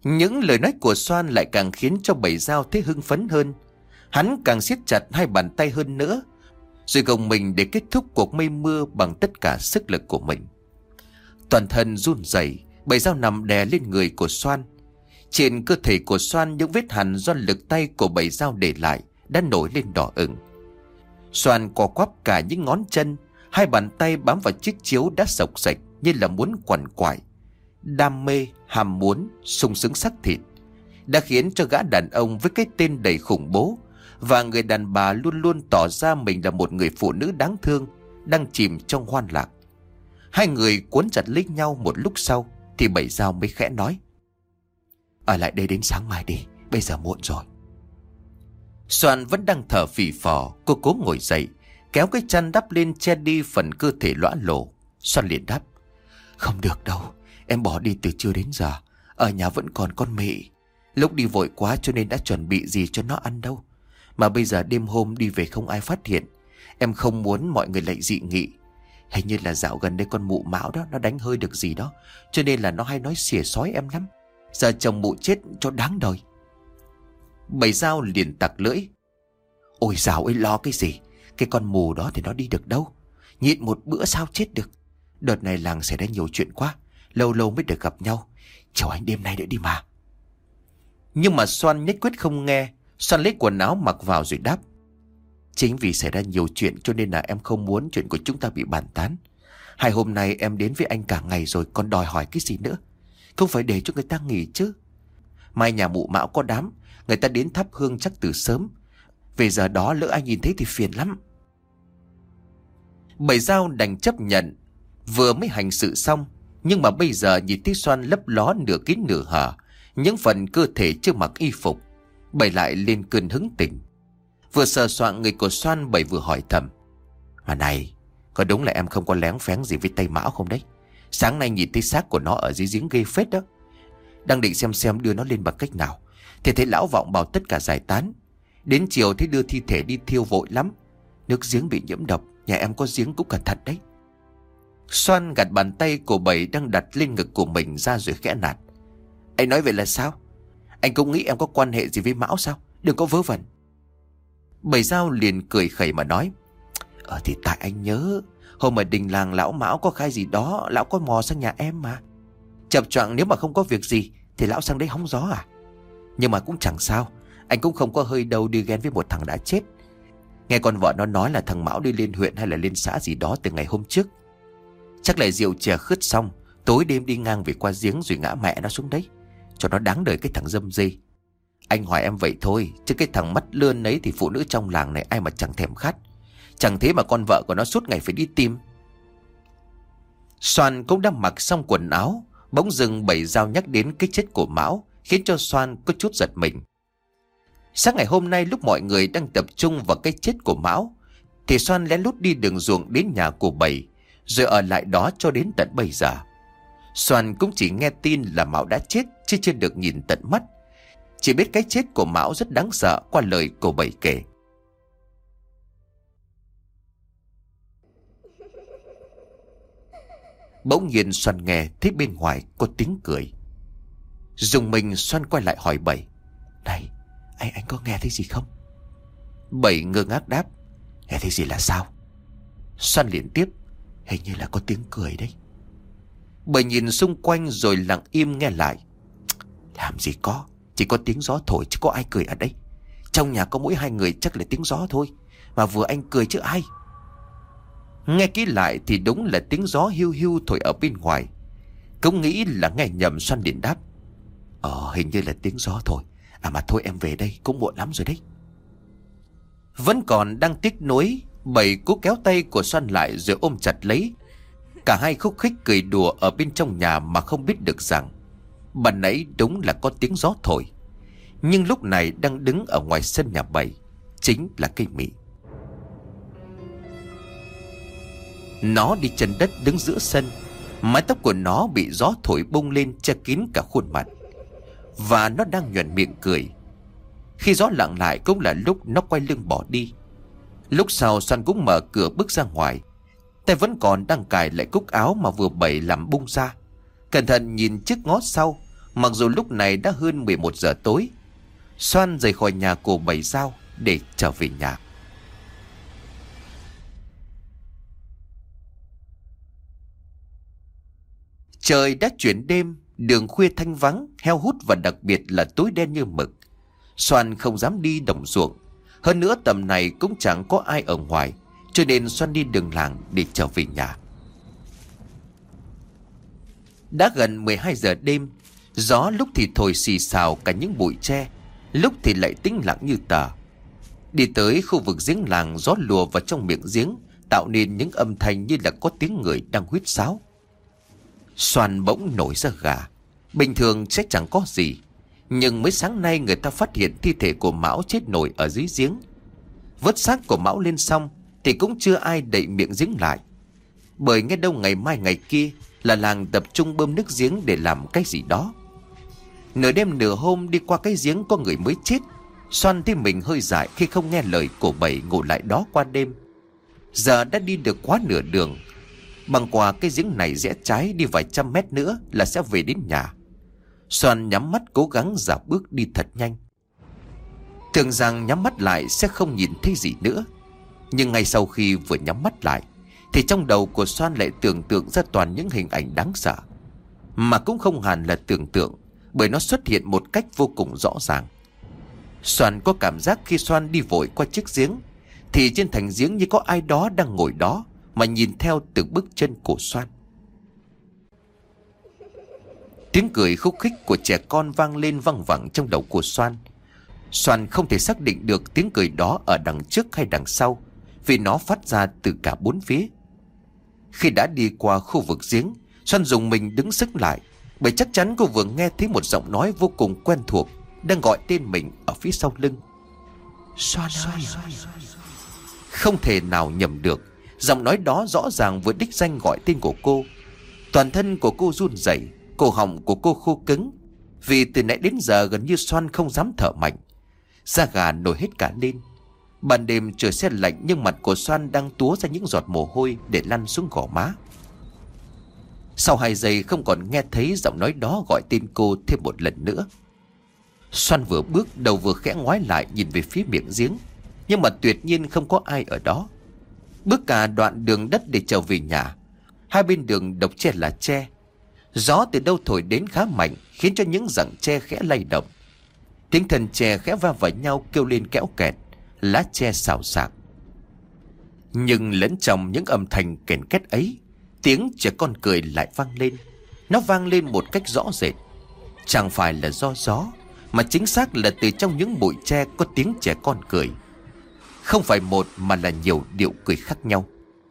Những lời nói của Xoan lại càng khiến cho Bảy Dao thấy hưng phấn hơn. Hắn càng siết chặt hai bàn tay hơn nữa, rồi gồng mình để kết thúc cuộc mây mưa bằng tất cả sức lực của mình. Toàn thân run rẩy, Bảy Dao nằm đè lên người của Xoan. Trên cơ thể của Xoan, những vết hằn do lực tay của Bảy Dao để lại đã nổi lên đỏ ửng. Xoan co quắp cả những ngón chân, hai bàn tay bám vào chiếc chiếu đã sộc sạch như là muốn quằn quại. Đam mê, ham muốn, sung sướng xác thịt đã khiến cho gã đàn ông với cái tên đầy khủng bố và người đàn bà luôn luôn tỏ ra mình là một người phụ nữ đáng thương đang chìm trong hoan lạc. Hai người cuốn chặt lấy nhau một lúc sau thì Bảy Dao mới khẽ nói: "Ở lại đây đến sáng mai đi, bây giờ muộn rồi." Xoan vẫn đang thở phì phò, cô cố ngồi dậy, kéo cái chăn đắp lên che đi phần cơ thể lõa lồ. Xoan liền đáp: "Không được đâu, em bỏ đi từ trưa đến giờ. Ở nhà vẫn còn con Mị. Lúc đi vội quá cho nên đã chuẩn bị gì cho nó ăn đâu. Mà bây giờ đêm hôm đi về không ai phát hiện. Em không muốn mọi người lại dị nghị. Hình như là dạo gần đây con mụ Mão đó nó đánh hơi được gì đó, cho nên là nó hay nói xỉa xói em lắm. Giờ chồng mụ chết cho đáng đời." Bảy Dao liền tặc lưỡi: "Ôi dào ơi, lo cái gì? Cái con mù đó thì nó đi được đâu. Nhịn một bữa sao chết được. Đợt này làng xảy ra nhiều chuyện quá, lâu lâu mới được gặp nhau. Chiều anh đêm nay nữa đi mà." Nhưng mà Xoan nhất quyết không nghe. Xoan lấy quần áo mặc vào rồi đáp: "Chính vì xảy ra nhiều chuyện cho nên là em không muốn chuyện của chúng ta bị bàn tán. Hai hôm nay em đến với anh cả ngày rồi, còn đòi hỏi cái gì nữa? Không phải để cho người ta nghỉ chứ. Mai nhà mụ Mão có đám, người ta đến thắp hương chắc từ sớm. Về giờ đó lỡ ai nhìn thấy thì phiền lắm." Bảy Dao đành chấp nhận. Vừa mới hành sự xong, nhưng mà bây giờ nhìn thấy Xoan lấp ló nửa kín nửa hở, những phần cơ thể chưa mặc y phục, Bảy lại lên cơn hứng tình. Vừa sờ soạng người của Xoan, Bảy vừa hỏi thầm: "Mà này, có đúng là em không có lén phén gì với Tây Mão không đấy? Sáng nay nhìn thấy xác của nó ở dưới giếng ghê phết đó. Đang định xem đưa nó lên bằng cách nào, thì thấy lão Vọng bảo tất cả giải tán. Đến chiều thấy đưa thi thể đi thiêu vội lắm. Nước giếng bị nhiễm độc, nhà em có giếng cũng cẩn thận đấy." Xoan gạt bàn tay của Bảy đang đặt lên ngực của mình ra rồi khẽ nạt: "Anh nói vậy là sao? Anh cũng nghĩ em có quan hệ gì với Mão sao? Đừng có vớ vẩn." Bảy Dao liền cười khẩy mà nói: Thì tại anh nhớ hôm ở đình làng lão Mão có khai gì đó, lão có mò sang nhà em mà. Chập choạng nếu mà không có việc gì thì lão sang đấy hóng gió à? Nhưng mà cũng chẳng sao, anh cũng không có hơi đâu đi ghen với một thằng đã chết. Nghe con vợ nó nói là thằng Mão đi lên huyện hay là lên xã gì đó từ ngày hôm trước. Chắc là rượu chè khướt xong, tối đêm đi ngang về qua giếng rồi ngã mẹ nó xuống đấy. Cho nó đáng đời cái thằng dâm dê. Anh hỏi em vậy thôi, chứ cái thằng mắt lươn ấy thì phụ nữ trong làng này ai mà chẳng thèm khát. Chẳng thế mà con vợ của nó suốt ngày phải đi tìm. Xoan cũng đã mặc xong quần áo, bỗng dưng Bảy Dao nhắc đến cái chết của Mão, khiến cho Xoan có chút giật mình. Sáng ngày hôm nay lúc mọi người đang tập trung vào cái chết của Mão, thì Xoan lén lút đi đường ruộng đến nhà của Bảy, rồi ở lại đó cho đến tận bây giờ. Xoan cũng chỉ nghe tin là Mão đã chết, chứ chưa được nhìn tận mắt. Chỉ biết cái chết của Mão rất đáng sợ qua lời của Bảy kể. Bỗng nhiên Xoan nghe thấy bên ngoài có tiếng cười. Dùng mình Xoan quay lại hỏi Bảy: Này, anh có nghe thấy gì không? Bảy ngơ ngác đáp: Nghe thấy gì là sao? Xoan liền tiếp: Hình như là có tiếng cười đấy. Bảy nhìn xung quanh rồi lặng im nghe lại. Làm gì có, chỉ có tiếng gió thổi chứ có ai cười ở đây. Trong nhà có mỗi hai người, chắc là tiếng gió thôi. Mà vừa anh cười chứ ai. Nghe kỹ lại thì đúng là tiếng gió hiu hiu thổi ở bên ngoài. Cũng nghĩ là nghe nhầm, Xoan liền đáp: Hình như là tiếng gió thôi. Mà thôi em về đây, cũng muộn lắm rồi đấy. Vẫn còn đang tiếc nuối, Bảy cố kéo tay của Xoan lại rồi ôm chặt lấy. Cả hai khúc khích cười đùa ở bên trong nhà mà không biết được rằng ban nãy đúng là có tiếng gió thổi. Nhưng lúc này đang đứng ở ngoài sân nhà Bảy chính là cây mị. Nó đi chân đất đứng giữa sân. Mái tóc của nó bị gió thổi bung lên che kín cả khuôn mặt. Và nó đang nhoẻn miệng cười. Khi gió lặng lại cũng là lúc nó quay lưng bỏ đi. Lúc sau Xoan cũng mở cửa bước ra ngoài. Tay vẫn còn đang cài lại cúc áo mà vừa Bảy làm bung ra. Cẩn thận nhìn trước ngó sau, Mặc dù lúc này đã hơn 11 giờ tối, Xoan rời khỏi nhà của Bảy Dao để trở về nhà. Trời đã chuyển đêm, đường khuya thanh vắng, heo hút và đặc biệt là tối đen như mực. Xoan không dám đi đồng ruộng. Hơn nữa tầm này cũng chẳng có ai ở ngoài, cho nên Xoan đi đường làng để trở về nhà. Đã gần 12 giờ đêm, gió lúc thì thổi xì xào cả những bụi tre, lúc thì lại tĩnh lặng như tờ. Đi tới khu vực giếng làng, gió lùa vào trong miệng giếng, tạo nên những âm thanh như là có tiếng người đang huýt sáo. Xoan bỗng nổi ra gà. Bình thường sẽ chẳng có gì, nhưng mới sáng nay người ta phát hiện thi thể của Mão chết nổi ở dưới giếng. Vớt xác của Mão lên xong thì cũng chưa ai đậy miệng giếng lại, bởi nghe đâu ngày mai ngày kia là làng tập trung bơm nước giếng để làm cái gì đó. Nửa đêm nửa hôm đi qua cái giếng có người mới chết. Xoan thấy mình hơi dại khi không nghe lời của Bảy ngủ lại đó qua đêm. Giờ đã đi được quá nửa đường. Băng qua cái giếng này rẽ trái đi vài trăm mét nữa là sẽ về đến nhà. Xoan nhắm mắt cố gắng dạo bước đi thật nhanh. Tưởng rằng nhắm mắt lại sẽ không nhìn thấy gì nữa, nhưng ngay sau khi vừa nhắm mắt lại thì trong đầu của Xoan lại tưởng tượng ra toàn những hình ảnh đáng sợ. Mà cũng không hẳn là tưởng tượng, bởi nó xuất hiện một cách vô cùng rõ ràng. Xoan có cảm giác khi Xoan đi vội qua chiếc giếng thì trên thành giếng như có ai đó đang ngồi đó mà nhìn theo từng bước chân của Xoan. Tiếng cười khúc khích của trẻ con vang lên văng vẳng trong đầu của Xoan. Xoan không thể xác định được tiếng cười đó ở đằng trước hay đằng sau, vì nó phát ra từ cả bốn phía. Khi đã đi qua khu vực giếng, Xoan dùng mình đứng sững lại, bởi chắc chắn cô vừa nghe thấy một giọng nói vô cùng quen thuộc đang gọi tên mình ở phía sau lưng. Xoan ơi! Không thể nào nhầm được, giọng nói đó rõ ràng vừa đích danh gọi tên của cô. Toàn thân của cô run rẩy, cổ họng của cô khô cứng, vì từ nãy đến giờ gần như Xoan không dám thở mạnh. Da gà nổi hết cả lên. Ban đêm trời se lạnh, nhưng mặt của Xoan đang túa ra những giọt mồ hôi để lăn xuống gò má. Sau 2 giây không còn nghe thấy giọng nói đó gọi tên cô thêm một lần nữa. Xoan vừa bước, đầu vừa khẽ ngoái lại nhìn về phía miệng giếng, nhưng mà tuyệt nhiên không có ai ở đó. Bước cả đoạn đường đất để trở về nhà, hai bên đường độc tre là tre. Gió từ đâu thổi đến khá mạnh, khiến cho những rặng tre khẽ lay động. Tiếng thân tre khẽ va vào nhau kêu lên kéo kẹt, lá tre xào xạc. Nhưng lẫn trong những âm thanh kèn két ấy, tiếng trẻ con cười lại vang lên. Nó vang lên một cách rõ rệt. Chẳng phải là do gió, mà chính xác là từ trong những bụi tre có tiếng trẻ con cười. Không phải một mà là nhiều điệu cười khác nhau.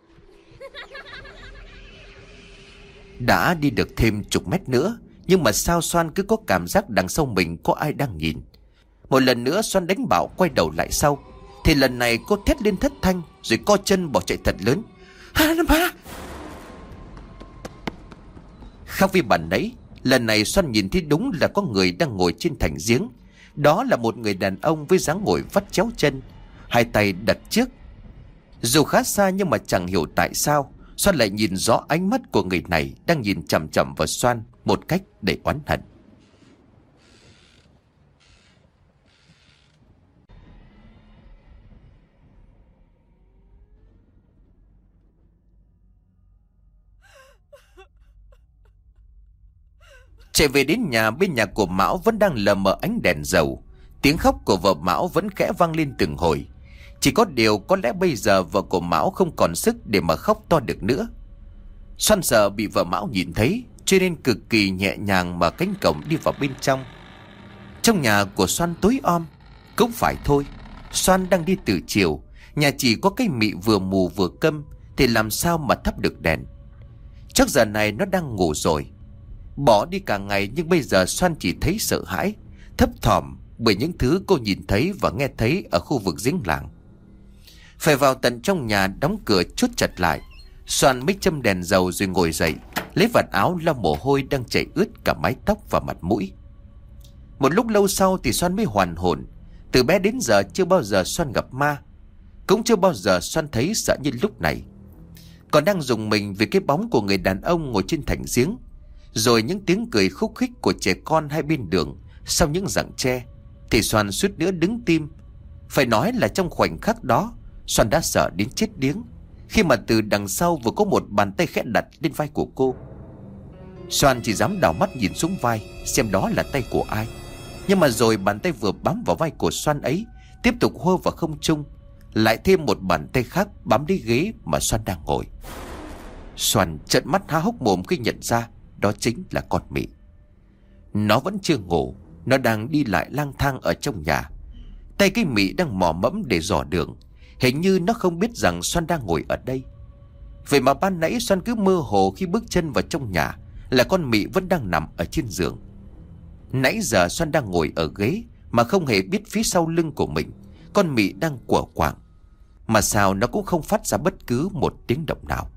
Đã đi được thêm chục mét nữa, nhưng mà sao Xoan cứ có cảm giác đằng sau mình có ai đang nhìn. Một lần nữa Xoan đánh bạo quay đầu lại sau, thì lần này cô thét lên thất thanh, rồi co chân bỏ chạy thật lớn. Khác với bản nãy, lần này Xoan nhìn thấy đúng là có người đang ngồi trên thành giếng. Đó là một người đàn ông với dáng ngồi vắt chéo chân, hai tay đặt trước. Dù khá xa nhưng mà chẳng hiểu tại sao Xoan lại nhìn rõ ánh mắt của người này đang nhìn chằm chằm vào Xoan một cách đầy oán hận. Chạy về đến nhà, bên nhà của Mão vẫn đang lờ mờ ánh đèn dầu. Tiếng khóc của vợ Mão vẫn khẽ vang lên từng hồi. Chỉ có điều có lẽ bây giờ vợ của Mão không còn sức để mà khóc to được nữa. Xoan sợ bị vợ Mão nhìn thấy, cho nên cực kỳ nhẹ nhàng mở cánh cổng đi vào bên trong. Trong nhà của Xoan tối om. Cũng phải thôi, Xoan đang đi từ chiều, nhà chỉ có cái mị vừa mù vừa câm, thì làm sao mà thắp được đèn. Chắc giờ này nó đang ngủ rồi. Bỏ đi cả ngày nhưng bây giờ Xoan chỉ thấy sợ hãi, thấp thỏm bởi những thứ cô nhìn thấy và nghe thấy ở khu vực giếng làng. Phải vào tận trong nhà đóng cửa chốt chặt lại, Xoan mới châm đèn dầu rồi ngồi dậy, lấy vạt áo lau mồ hôi đang chảy ướt cả mái tóc và mặt mũi. Một lúc lâu sau thì Xoan mới hoàn hồn. Từ bé đến giờ chưa bao giờ Xoan gặp ma, cũng chưa bao giờ Xoan thấy sợ như lúc này. Còn đang rùng mình vì cái bóng của người đàn ông ngồi trên thành giếng. Rồi những tiếng cười khúc khích của trẻ con hai bên đường sau những rặng tre, thì Soan suýt nữa đứng tim. Phải nói là trong khoảnh khắc đó, Soan đã sợ đến chết điếng khi mà từ đằng sau vừa có một bàn tay khẽ đặt lên vai của cô. Soan chỉ dám đảo mắt nhìn xuống vai xem đó là tay của ai. Nhưng mà rồi bàn tay vừa bám vào vai của Soan ấy tiếp tục hơ vào không trung, lại thêm một bàn tay khác bám lấy ghế mà Soan đang ngồi. Soan trợn mắt há hốc mồm khi nhận ra đó chính là con Mị. Nó vẫn chưa ngủ, nó đang đi lại lang thang ở trong nhà. Tay cái Mị đang mò mẫm để dò đường. Hình như nó không biết rằng Soan đang ngồi ở đây. Vậy mà ban nãy Soan cứ mơ hồ khi bước chân vào trong nhà là con Mị vẫn đang nằm ở trên giường. Nãy giờ Soan đang ngồi ở ghế mà không hề biết phía sau lưng của mình con Mị đang quở quạng. Mà sao nó cũng không phát ra bất cứ một tiếng động nào.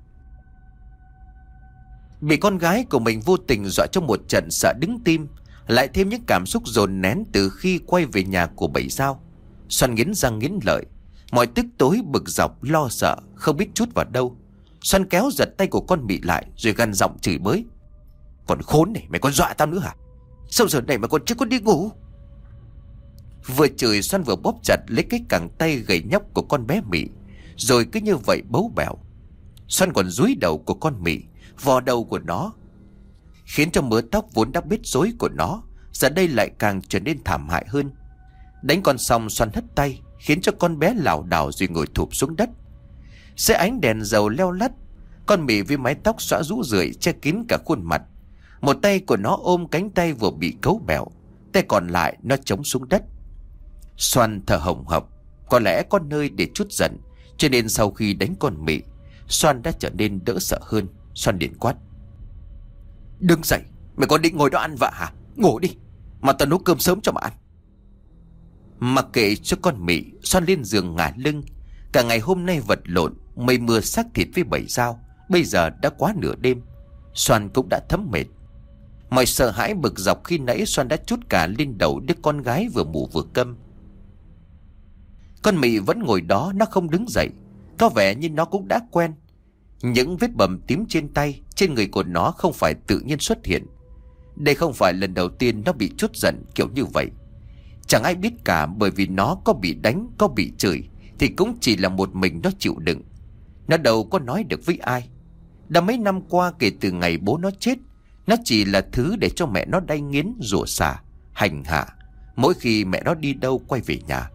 Bị con gái của mình vô tình dọa trong một trận sợ đứng tim, lại thêm những cảm xúc dồn nén từ khi quay về nhà của Bảy Dao, Soan nghiến răng nghiến lợi. Mọi tức tối bực dọc lo sợ không biết trút vào đâu. Soan kéo giật tay của con Mị lại rồi gằn giọng chửi bới: "Còn khốn này, mày còn dọa tao nữa hả? Sao giờ này mà còn chưa có đi ngủ?" Vừa chửi, Soan vừa bóp chặt lấy cái cẳng tay gầy nhóc của con bé Mị, rồi cứ như vậy bấu bẻo. Soan còn dúi đầu của con Mị, vò đầu của nó, khiến cho mớ tóc vốn đã bết rối của nó giờ đây lại càng trở nên thảm hại hơn. Đánh con xong, Soan hất tay khiến cho con bé lảo đảo rồi ngồi thụp xuống đất. Dưới ánh đèn dầu leo lắt, con Mị với mái tóc xõa rũ rượi che kín cả khuôn mặt. Một tay của nó ôm cánh tay vừa bị cấu bẻo, tay còn lại nó chống xuống đất. Soan thở hổn hộc. Có lẽ có nơi để trút giận, cho nên sau khi đánh con Mị, Soan đã trở nên đỡ sợ hơn. Soan liền quát: "Đứng dậy, mày còn định ngồi đó ăn vạ hả? Ngủ đi, mà tao nấu cơm sớm cho mà ăn." Mặc kệ cho con Mị, Soan lên giường ngả lưng. Cả ngày hôm nay vật lộn mây mưa xác thịt với Bảy Dao, bây giờ đã quá nửa đêm, Soan cũng đã thấm mệt. Mọi sợ hãi bực dọc khi nãy Soan đã trút cả lên đầu đứa con gái vừa mù vừa câm. Con Mị vẫn ngồi đó, nó không đứng dậy. Có vẻ như nó cũng đã quen. Những vết bầm tím trên tay, trên người của nó không phải tự nhiên xuất hiện. Đây không phải lần đầu tiên nó bị trút giận kiểu như vậy. Chẳng ai biết cả, bởi vì nó có bị đánh, có bị chửi thì cũng chỉ là một mình nó chịu đựng. Nó đâu có nói được với ai. Đã mấy năm qua kể từ ngày bố nó chết, nó chỉ là thứ để cho mẹ nó đay nghiến, rủa xả, hành hạ mỗi khi mẹ nó đi đâu quay về nhà.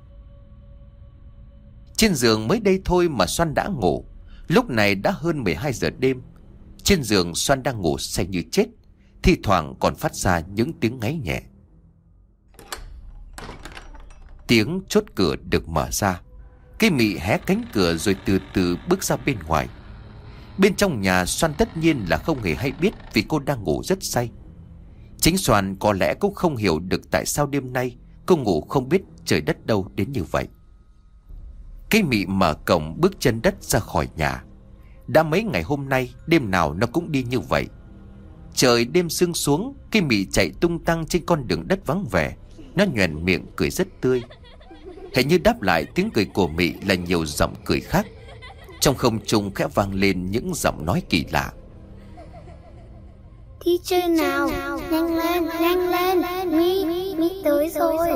Trên giường mới đây thôi mà Soan đã ngủ. Lúc này đã hơn 12 giờ đêm. Trên giường Soan đang ngủ say như chết, thi thoảng còn phát ra những tiếng ngáy nhẹ. Tiếng chốt cửa được mở ra. Cái Mị hé cánh cửa rồi từ từ bước ra bên ngoài. Bên trong nhà Soan tất nhiên là không hề hay biết, vì cô đang ngủ rất say. Chính Soan có lẽ cũng không hiểu được tại sao đêm nay cô ngủ không biết trời đất đâu đến như vậy. Cái Mị mở cổng bước chân đất ra khỏi nhà. Đã mấy ngày hôm nay đêm nào nó cũng đi như vậy. Trời đêm sương xuống, cái Mị chạy tung tăng trên con đường đất vắng vẻ. Nó nhoẻn miệng cười rất tươi. Hình như đáp lại tiếng cười của Mị là nhiều giọng cười khác. Trong không trung khẽ vang lên những giọng nói kỳ lạ: "Đi chơi nào, nhanh lên, Mị tới rồi."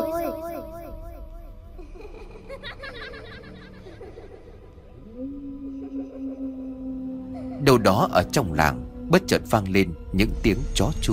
Đâu đó ở trong làng bất chợt vang lên những tiếng chó chu.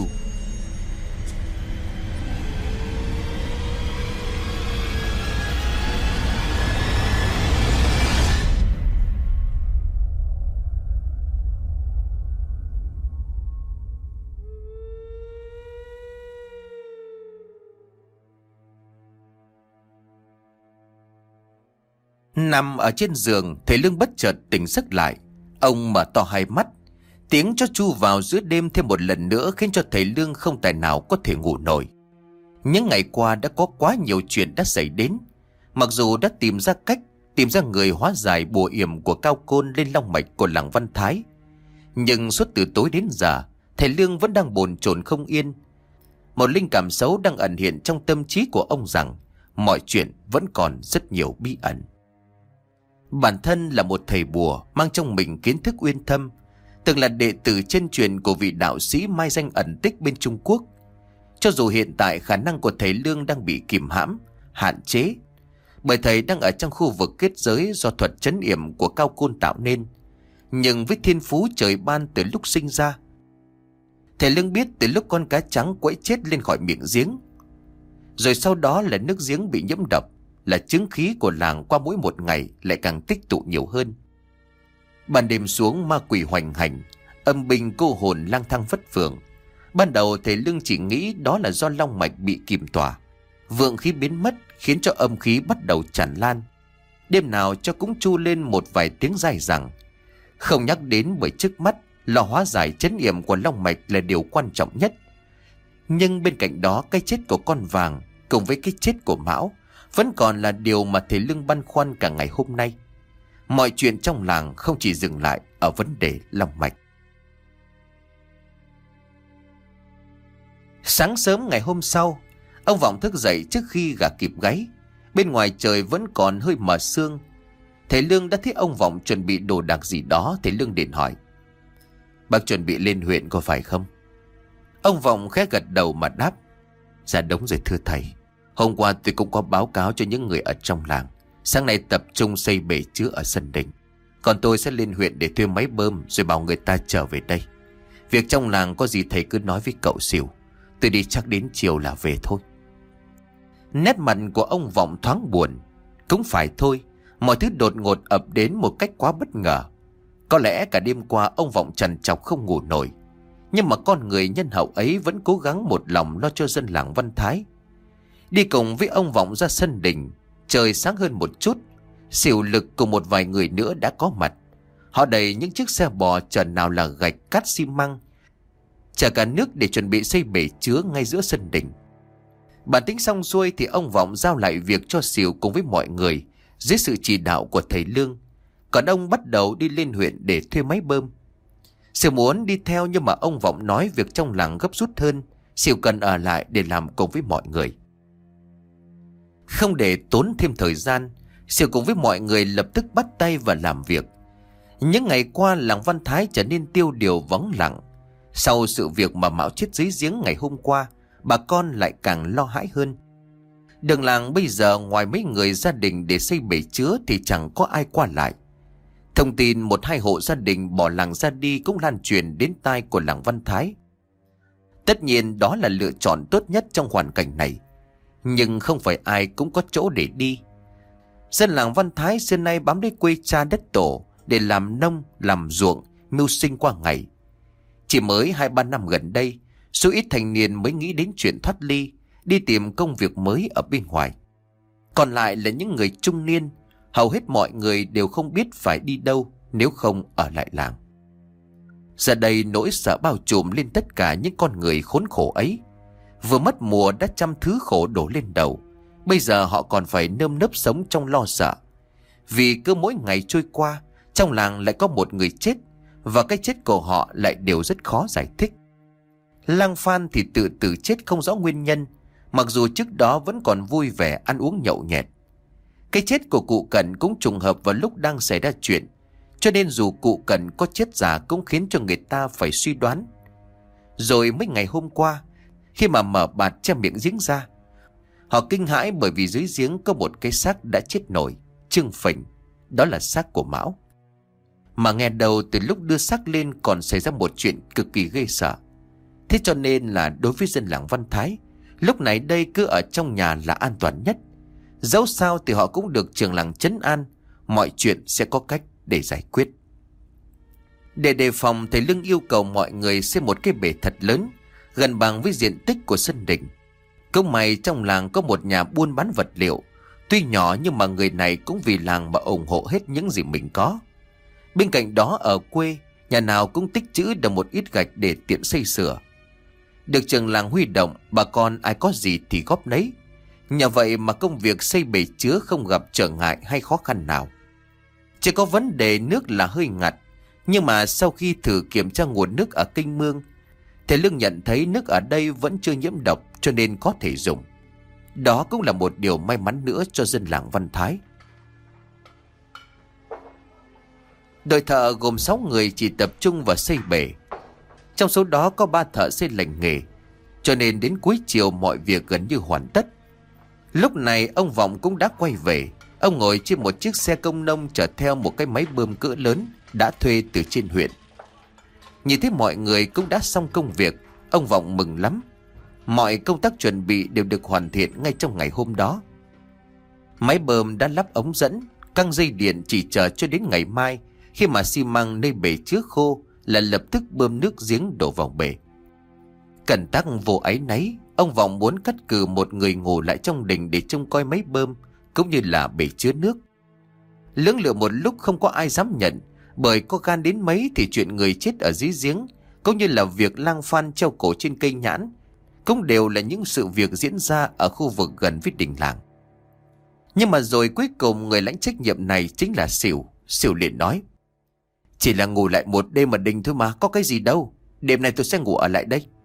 Nằm ở trên giường, thầy Lương bất chợt tỉnh giấc lại. Ông mở to hai mắt. Tiếng chó chu vào giữa đêm thêm một lần nữa khiến cho thầy Lương không tài nào có thể ngủ nổi. Những ngày qua đã có quá nhiều chuyện đã xảy đến. Mặc dù đã tìm ra cách, tìm ra người hóa giải bùa yểm của Cao Côn lên long mạch của làng Văn Thái, nhưng suốt từ tối đến giờ, thầy Lương vẫn đang bồn chồn không yên. Một linh cảm xấu đang ẩn hiện trong tâm trí của ông rằng mọi chuyện vẫn còn rất nhiều bí ẩn. Bản thân là một thầy bùa mang trong mình kiến thức uyên thâm, từng là đệ tử chân truyền của vị đạo sĩ mai danh ẩn tích bên Trung Quốc. Cho dù hiện tại khả năng của thầy Lương đang bị kìm hãm, hạn chế, bởi thầy đang ở trong khu vực kết giới do thuật trấn yểm của Cao Côn tạo nên, nhưng với thiên phú trời ban từ lúc sinh ra, thầy Lương biết từ lúc con cá trắng quẫy chết lên khỏi miệng giếng, rồi sau đó là nước giếng bị nhiễm độc, là chứng khí của làng qua mỗi một ngày lại càng tích tụ nhiều hơn. Ban đêm xuống ma quỷ hoành hành, âm binh cô hồn lang thang vất phường. Ban đầu thầy Lương chỉ nghĩ đó là do long mạch bị kìm tỏa, vượng khí biến mất khiến cho âm khí bắt đầu tràn lan. Đêm nào cho cũng chu lên một vài tiếng dài dẳng. Không nhắc đến bởi trước mắt lò hóa giải trấn yểm của long mạch là điều quan trọng nhất. Nhưng bên cạnh đó, cái chết của con vàng cùng với cái chết của Mão vẫn còn là điều mà thầy Lương băn khoăn cả ngày hôm nay. Mọi chuyện trong làng không chỉ dừng lại ở vấn đề long mạch. Sáng sớm ngày hôm sau, ông Vọng thức dậy trước khi gà kịp gáy. Bên ngoài trời vẫn còn hơi mờ sương. Thầy Lương đã thấy ông Vọng chuẩn bị đồ đạc gì đó. Thầy Lương điện hỏi: "Bác chuẩn bị lên huyện có phải không?" Ông Vọng khẽ gật đầu mà đáp: "Dạ đúng rồi thưa thầy. Hôm qua tôi cũng có báo cáo cho những người ở trong làng. Sáng nay tập trung xây bể chứa ở sân đình. Còn tôi sẽ lên huyện để thuê máy bơm rồi bảo người ta trở về đây. Việc trong làng có gì thầy cứ nói với cậu xỉu. Tôi đi chắc đến chiều là về thôi." Nét mặt của ông Vọng thoáng buồn. Cũng phải thôi, mọi thứ đột ngột ập đến một cách quá bất ngờ. Có lẽ cả đêm qua ông Vọng trằn trọc không ngủ nổi. Nhưng mà con người nhân hậu ấy vẫn cố gắng một lòng lo cho dân làng Văn Thái. Đi cùng với ông Vọng ra sân đình, trời sáng hơn một chút, Xỉu Lực cùng một vài người nữa đã có mặt. Họ đẩy những chiếc xe bò chở nào là gạch, cát, xi măng, chở cả nước để chuẩn bị xây bể chứa ngay giữa sân đình. Bản tính xong xuôi thì ông Vọng giao lại việc cho Xỉu cùng với mọi người dưới sự chỉ đạo của thầy Lương. Còn ông bắt đầu đi lên huyện để thuê máy bơm. Xỉu muốn đi theo nhưng mà ông Vọng nói việc trong làng gấp rút hơn, Xỉu cần ở lại để làm cùng với mọi người. Không để tốn thêm thời gian, Xỉu cùng với mọi người lập tức bắt tay vào làm việc. Những ngày qua làng Văn Thái trở nên tiêu điều vắng lặng. Sau sự việc mà Mão chết dưới giếng ngày hôm qua, bà con lại càng lo hãi hơn. Đường làng bây giờ ngoài mấy người gia đình để xây bể chứa thì chẳng có ai qua lại. Thông tin một hai hộ gia đình bỏ làng ra đi cũng lan truyền đến tai của làng Văn Thái. Tất nhiên đó là lựa chọn tốt nhất trong hoàn cảnh này, nhưng không phải ai cũng có chỗ để đi. Dân làng Văn Thái xưa nay bám lấy quê cha đất tổ để làm nông, làm ruộng, mưu sinh qua ngày. Chỉ mới 2-3 năm gần đây, số ít thanh niên mới nghĩ đến chuyện thoát ly, đi tìm công việc mới ở bên ngoài. Còn lại là những người trung niên, hầu hết mọi người đều không biết phải đi đâu nếu không ở lại làng. Giờ đây nỗi sợ bao trùm lên tất cả những con người khốn khổ ấy. Vừa mất mùa đã trăm thứ khổ đổ lên đầu, bây giờ họ còn phải nơm nớp sống trong lo sợ. Vì cứ mỗi ngày trôi qua, trong làng lại có một người chết, và cái chết của họ lại đều rất khó giải thích. Lang Phan thì tự tử chết không rõ nguyên nhân, mặc dù trước đó vẫn còn vui vẻ ăn uống nhậu nhẹt. Cái chết của cụ Cẩn cũng trùng hợp vào lúc đang xảy ra chuyện, cho nên dù cụ Cẩn có chết giả cũng khiến cho người ta phải suy đoán. Rồi mấy ngày hôm qua, khi mà mở bạt che miệng giếng ra, họ kinh hãi bởi vì dưới giếng có một cái xác đã chết nổi, trương phình. Đó là xác của Mão. Mà nghe đầu từ lúc đưa xác lên còn xảy ra một chuyện cực kỳ ghê sợ. Thế cho nên là đối với dân làng Văn Thái, lúc này đây cứ ở trong nhà là an toàn nhất. Dẫu sao thì họ cũng được trường làng trấn an, mọi chuyện sẽ có cách để giải quyết. Để đề phòng, thầy Lương yêu cầu mọi người xây một cái bể thật lớn, gần bằng với diện tích của sân đình. Cũng may trong làng có một nhà buôn bán vật liệu, tuy nhỏ nhưng mà người này cũng vì làng mà ủng hộ hết những gì mình có. Bên cạnh đó ở quê, nhà nào cũng tích trữ được một ít gạch để tiện xây sửa. Được trường làng huy động, bà con ai có gì thì góp nấy. Nhờ vậy mà công việc xây bể chứa không gặp trở ngại hay khó khăn nào. Chỉ có vấn đề nước là hơi ngặt, nhưng mà sau khi thử kiểm tra nguồn nước ở kênh mương, thầy Lương nhận thấy nước ở đây vẫn chưa nhiễm độc cho nên có thể dùng. Đó cũng là một điều may mắn nữa cho dân làng Văn Thái. Đội thợ gồm 6 người chỉ tập trung vào xây bể. Trong số đó có 3 thợ xây lành nghề, cho nên đến cuối chiều mọi việc gần như hoàn tất. Lúc này ông Vọng cũng đã quay về. Ông ngồi trên một chiếc xe công nông chở theo một cái máy bơm cỡ lớn đã thuê từ trên huyện. Nhìn thấy mọi người cũng đã xong công việc, ông Vọng mừng lắm. Mọi công tác chuẩn bị đều được hoàn thiện ngay trong ngày hôm đó. Máy bơm đã lắp ống dẫn, căng dây điện chỉ chờ cho đến ngày mai, khi mà xi măng nơi bể chứa khô là lập tức bơm nước giếng đổ vào bể. Cẩn tắc vô áy náy, ông Vọng muốn cắt cử một người ngủ lại trong đình để trông coi máy bơm cũng như là bể chứa nước. Lưỡng lự một lúc không có ai dám nhận, bởi có gan đến mấy thì chuyện người chết ở dưới giếng cũng như là việc lang phan treo cổ trên cây nhãn cũng đều là những sự việc diễn ra ở khu vực gần với đình làng. Nhưng mà rồi cuối cùng người lãnh trách nhiệm này chính là Sỉu. Sỉu liền nói: "Chỉ là ngủ lại một đêm ở đình thôi mà, có cái gì đâu. Đêm nay tôi sẽ ngủ ở lại đây."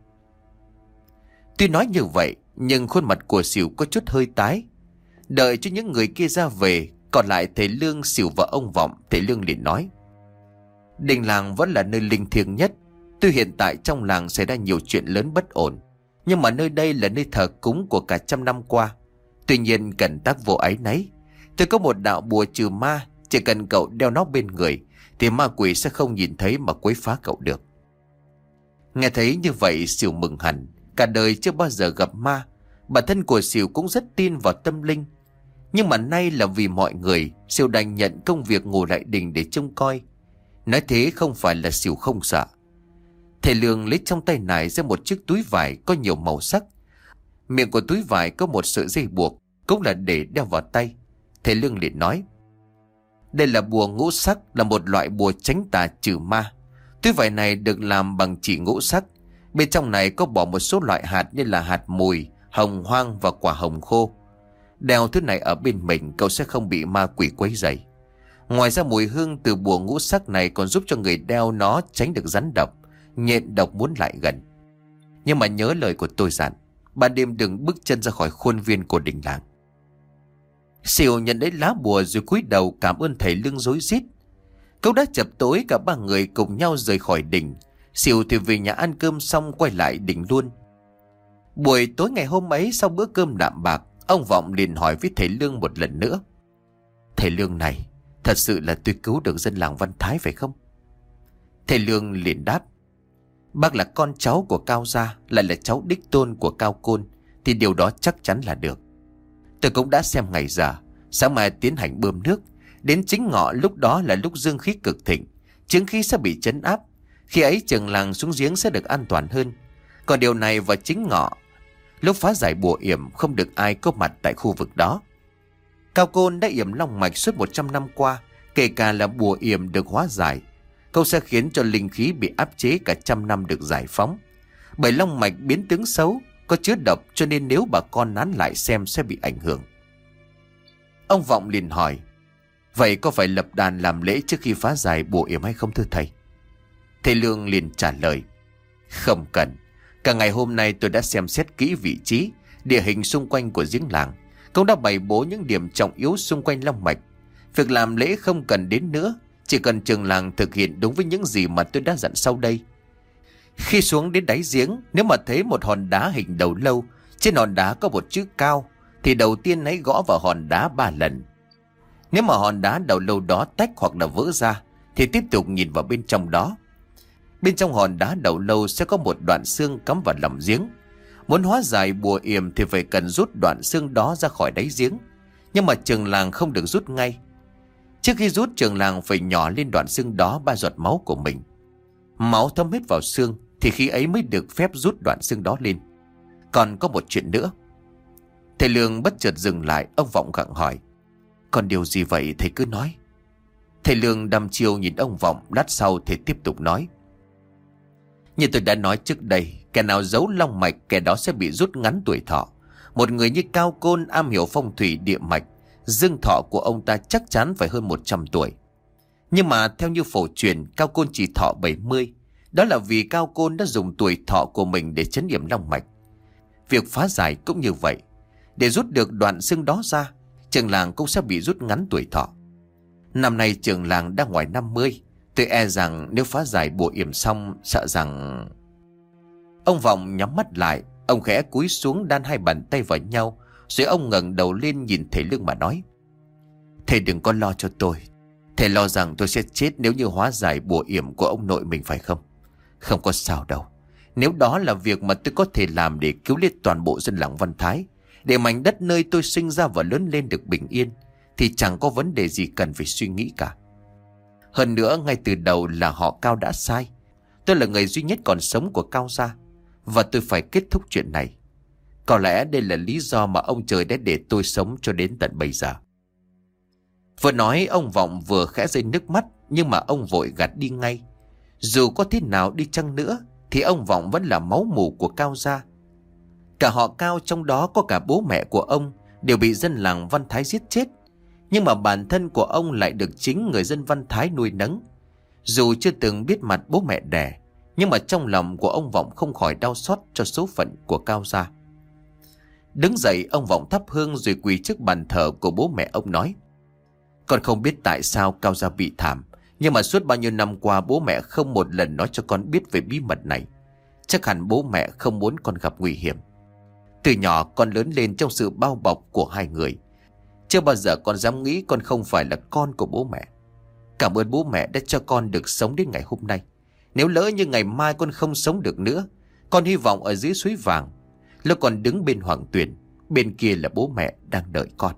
Tuy nói như vậy, nhưng khuôn mặt của Sỉu có chút hơi tái. Đợi cho những người kia ra về, còn lại thầy Lương, Sỉu và ông Vọng, thầy Lương liền nói: "Đình làng vẫn là nơi linh thiêng nhất. Tuy hiện tại trong làng xảy ra nhiều chuyện lớn bất ổn, nhưng mà nơi đây là nơi thờ cúng của cả trăm năm qua. Tuy nhiên cần tác vô áy náy. Tôi có một đạo bùa trừ ma, chỉ cần cậu đeo nó bên người thì ma quỷ sẽ không nhìn thấy mà quấy phá cậu được." Nghe thấy như vậy, Sỉu mừng hẳn. Cả đời chưa bao giờ gặp ma, bản thân của Sỉu cũng rất tin vào tâm linh. Nhưng mà nay là vì mọi người, Sỉu đành nhận công việc ngủ lại đình để trông coi. Nói thế không phải là Sỉu không sợ. Thầy Lương lấy trong tay nải ra một chiếc túi vải có nhiều màu sắc. Miệng của túi vải có một sợi dây buộc, cũng là để đeo vào tay. Thầy Lương liền nói: "Đây là bùa ngũ sắc, là một loại bùa tránh tà trừ ma. Túi vải này được làm bằng chỉ ngũ sắc. Bên trong này có bỏ một số loại hạt như là hạt mùi, hồng hoang và quả hồng khô. Đeo thứ này ở bên mình, cậu sẽ không bị ma quỷ quấy rầy. Ngoài ra mùi hương từ bùa ngũ sắc này còn giúp cho người đeo nó tránh được rắn độc, nhện độc muốn lại gần. Nhưng mà nhớ lời của tôi dặn, ban đêm đừng bước chân ra khỏi khuôn viên của đình làng." Sỉu nhận lấy lá bùa rồi cúi đầu cảm ơn thầy Lương rối rít. Cậu đã chập tối, cả ba người cùng nhau rời khỏi đình. Sỉu thì về nhà ăn cơm xong quay lại đình luôn. Buổi tối ngày hôm ấy, sau bữa cơm đạm bạc, ông Vọng liền hỏi với thầy Lương một lần nữa: "Thầy Lương này, thật sự là tôi cứu được dân làng Văn Thái phải không?" Thầy Lương liền đáp: "Bác là con cháu của Cao gia, lại là cháu đích tôn của Cao Côn, thì điều đó chắc chắn là được. Tôi cũng đã xem ngày giờ, sáng mai tiến hành bơm nước. Đến chính ngọ lúc đó là lúc dương khí cực thịnh, chứng khí sẽ bị trấn áp. Khi ấy trường làng xuống giếng sẽ được an toàn hơn. Còn điều này vào chính ngọ, lúc phá giải bùa yểm, không được ai có mặt tại khu vực đó. Cao Côn đã yểm long mạch suốt 100 năm qua, kể cả là bùa yểm được hóa giải, câu sẽ khiến cho linh khí bị áp chế cả trăm năm được giải phóng. Bởi long mạch biến tướng xấu, có chứa độc, cho nên nếu bà con nán lại xem sẽ bị ảnh hưởng." Ông Vọng liền hỏi: "Vậy có phải lập đàn làm lễ trước khi phá giải bùa yểm hay không thưa thầy?" Thầy Lương liền trả lời: "Không cần. Cả ngày hôm nay tôi đã xem xét kỹ vị trí, địa hình xung quanh của giếng làng, cũng đã bày bố những điểm trọng yếu xung quanh long mạch. Việc làm lễ không cần đến nữa, chỉ cần trường làng thực hiện đúng với những gì mà tôi đã dặn sau đây. Khi xuống đến đáy giếng, nếu mà thấy một hòn đá hình đầu lâu, trên hòn đá có một chữ Cao, thì đầu tiên hãy gõ vào hòn đá 3 lần. Nếu mà hòn đá đầu lâu đó tách hoặc là vỡ ra, thì tiếp tục nhìn vào bên trong đó. Bên trong hòn đá đầu lâu sẽ có một đoạn xương cắm vào lòng giếng. Muốn hóa giải bùa yểm thì phải cần rút đoạn xương đó ra khỏi đáy giếng. Nhưng mà trường làng không được rút ngay. Trước khi rút, trường làng phải nhỏ lên đoạn xương đó 3 giọt máu của mình. Máu thấm hết vào xương thì khi ấy mới được phép rút đoạn xương đó lên. Còn có một chuyện nữa." Thầy Lương bất chợt dừng lại, ông Vọng gặng hỏi: "Còn điều gì vậy thầy cứ nói." Thầy Lương đăm chiêu nhìn ông Vọng, lát sau thầy tiếp tục nói: "Như tôi đã nói trước đây, kẻ nào giấu long mạch, kẻ đó sẽ bị rút ngắn tuổi thọ. Một người như Cao Côn am hiểu phong thủy địa mạch, dương thọ của ông ta chắc chắn phải hơn 100 tuổi. Nhưng mà theo như phổ truyền, Cao Côn chỉ thọ 70. Đó là vì Cao Côn đã dùng tuổi thọ của mình để trấn yểm long mạch. Việc phá giải cũng như vậy. Để rút được đoạn xương đó ra, trường làng cũng sẽ bị rút ngắn tuổi thọ. Năm nay trường làng đang ngoài 50, Tôi e rằng nếu phá giải bùa yểm xong, sợ rằng... Ông Vọng nhắm mắt lại. Ông khẽ cúi xuống đan hai bàn tay vào nhau, rồi ông ngẩng đầu lên nhìn thầy Lương mà nói: Thầy đừng có lo cho tôi. Thầy lo rằng tôi sẽ chết nếu như hóa giải bùa yểm của ông nội mình phải không? Không có sao đâu. Nếu đó là việc mà tôi có thể làm để cứu lấy toàn bộ dân làng Văn Thái, để mảnh đất nơi tôi sinh ra và lớn lên được bình yên, thì chẳng có vấn đề gì cần phải suy nghĩ cả. Hơn nữa, ngay từ đầu là họ Cao đã sai. Tôi là người duy nhất còn sống của Cao gia, và tôi phải kết thúc chuyện này. Có lẽ đây là lý do mà ông trời đã để tôi sống cho đến tận bây giờ. Vừa nói, ông Vọng vừa khẽ rơi nước mắt, nhưng mà ông vội gạt đi ngay. Dù có thế nào đi chăng nữa thì ông Vọng vẫn là máu mủ của Cao gia. Cả họ Cao, trong đó có cả bố mẹ của ông, đều bị dân làng Văn Thái giết chết. Nhưng mà bản thân của ông lại được chính người dân Văn Thái nuôi nấng. Dù chưa từng biết mặt bố mẹ đẻ, nhưng mà trong lòng của ông Vọng không khỏi đau xót cho số phận của Cao gia. Đứng dậy, ông Vọng thắp hương rồi quỳ trước bàn thờ của bố mẹ ông nói: Con không biết tại sao Cao gia bị thảm, nhưng mà suốt bao nhiêu năm qua bố mẹ không một lần nói cho con biết về bí mật này. Chắc hẳn bố mẹ không muốn con gặp nguy hiểm. Từ nhỏ con lớn lên trong sự bao bọc của hai người. Chưa bao giờ con dám nghĩ con không phải là con của bố mẹ. Cảm ơn bố mẹ đã cho con được sống đến ngày hôm nay. Nếu lỡ như ngày mai con không sống được nữa, con hy vọng ở dưới suối vàng, lúc con đứng bên Hoàng Tuyền, bên kia là bố mẹ đang đợi con.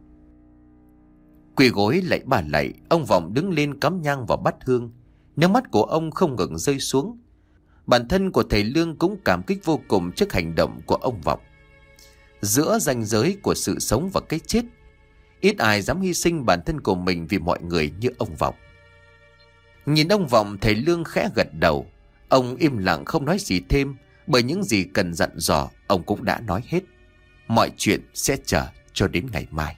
Quỳ gối lạy bà lạy, ông Vọng đứng lên cắm nhang vào bát hương. Nước mắt của ông không ngừng rơi xuống. Bản thân của thầy Lương cũng cảm kích vô cùng trước hành động của ông Vọng. Giữa ranh giới của sự sống và cái chết, ít ai dám hy sinh bản thân của mình vì mọi người như ông Vọng. Nhìn ông Vọng, thầy Lương khẽ gật đầu. Ông im lặng không nói gì thêm, bởi những gì cần dặn dò ông cũng đã nói hết. Mọi chuyện sẽ chờ cho đến ngày mai.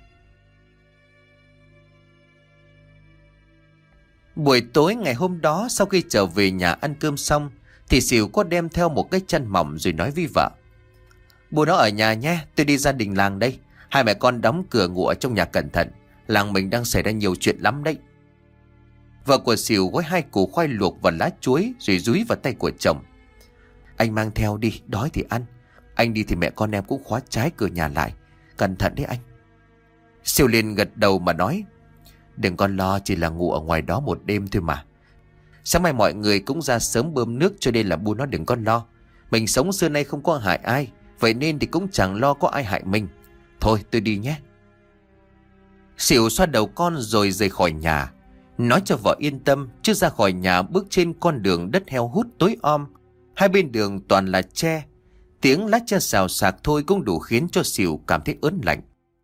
Buổi tối ngày hôm đó, sau khi trở về nhà ăn cơm xong, thì Sỉu có đem theo một cái chăn mỏng rồi nói với vợ: Bố nó ở nhà nhé, tôi đi gia đình làng đây. Hai mẹ con đóng cửa ngủ ở trong nhà cẩn thận. Làng mình đang xảy ra nhiều chuyện lắm đấy. Vợ của Sỉu gói 2 củ khoai luộc và lá chuối rồi dúi vào tay của chồng: Anh mang theo đi, đói thì ăn. Anh đi thì mẹ con em cũng khóa trái cửa nhà lại. Cẩn thận đấy anh. Sỉu liền gật đầu mà nói: Đừng con lo, chỉ là ngủ ở ngoài đó một đêm thôi mà. Sáng mai mọi người cũng ra sớm bơm nước, cho nên là bu nó đừng con lo. Mình sống xưa nay không có hại ai, vậy nên thì cũng chẳng lo có ai hại mình. Thôi tôi đi nhé. Sỉu xoa đầu con rồi rời khỏi nhà, nói cho vợ yên tâm. Chứ ra khỏi nhà bước trên con đường đất heo hút tối om, hai bên đường toàn là tre. Tiếng lá tre xào xạc thôi cũng đủ khiến cho Sỉu cảm thấy ớn lạnh.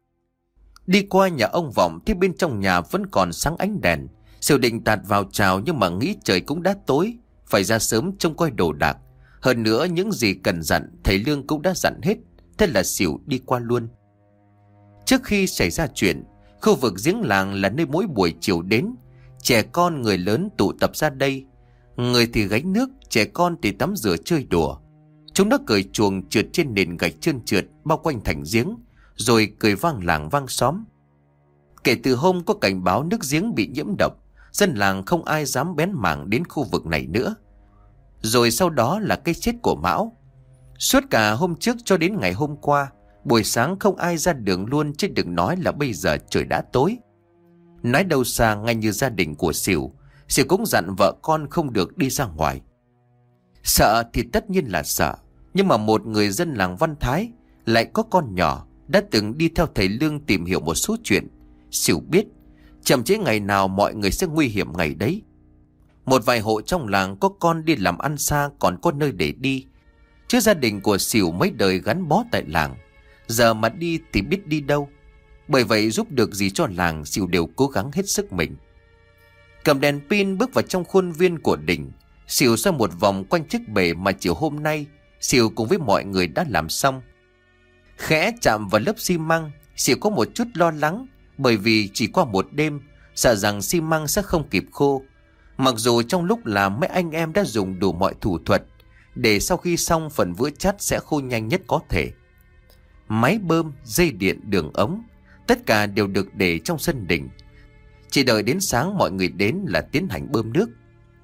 Đi qua nhà ông Vọng thì bên trong nhà vẫn còn sáng ánh đèn. Sỉu định tạt vào chào, nhưng mà nghĩ trời cũng đã tối, phải ra sớm trông coi đồ đạc. Hơn nữa những gì cần dặn thầy Lương cũng đã dặn hết. Thế là Sỉu đi qua luôn. Trước khi xảy ra chuyện, khu vực giếng làng là nơi mỗi buổi chiều đến, trẻ con người lớn tụ tập ra đây. Người thì gánh nước, trẻ con thì tắm rửa chơi đùa. Chúng nó cởi chuồng trượt trên nền gạch trơn trượt bao quanh thành giếng, rồi cười vang làng vang xóm. Kể từ hôm có cảnh báo nước giếng bị nhiễm độc, dân làng không ai dám bén mảng đến khu vực này nữa. Rồi sau đó là cái chết của Mão. Suốt cả hôm trước cho đến ngày hôm qua, buổi sáng không ai ra đường luôn, chứ đừng nói là bây giờ trời đã tối. Nói đâu xa, ngay như gia đình của Sỉu cũng dặn vợ con không được đi ra ngoài. Sợ thì tất nhiên là sợ, nhưng mà một người dân làng Văn Thái lại có con nhỏ, đã từng đi theo thầy Lương tìm hiểu một số chuyện. Sỉu biết chậm trễ ngày nào mọi người sẽ nguy hiểm ngày đấy. Một vài hộ trong làng có con đi làm ăn xa còn có nơi để đi, chứ gia đình của Sỉu mấy đời gắn bó tại làng, giờ mà đi thì biết đi đâu. Bởi vậy giúp được gì cho làng, Sỉu đều cố gắng hết sức mình. Cầm đèn pin bước vào trong khuôn viên của đình, Sỉu xoay một vòng quanh chiếc bể mà chiều hôm nay Sỉu cùng với mọi người đã làm xong. Khẽ chạm vào lớp xi măng, Sỉu có một chút lo lắng, bởi vì chỉ qua một đêm, sợ rằng xi măng sẽ không kịp khô. Mặc dù trong lúc làm mấy anh em đã dùng đủ mọi thủ thuật để sau khi xong phần vữa chát sẽ khô nhanh nhất có thể. Máy bơm, dây điện, đường ống, tất cả đều được để trong sân đình. Chỉ đợi đến sáng mọi người đến là tiến hành bơm nước.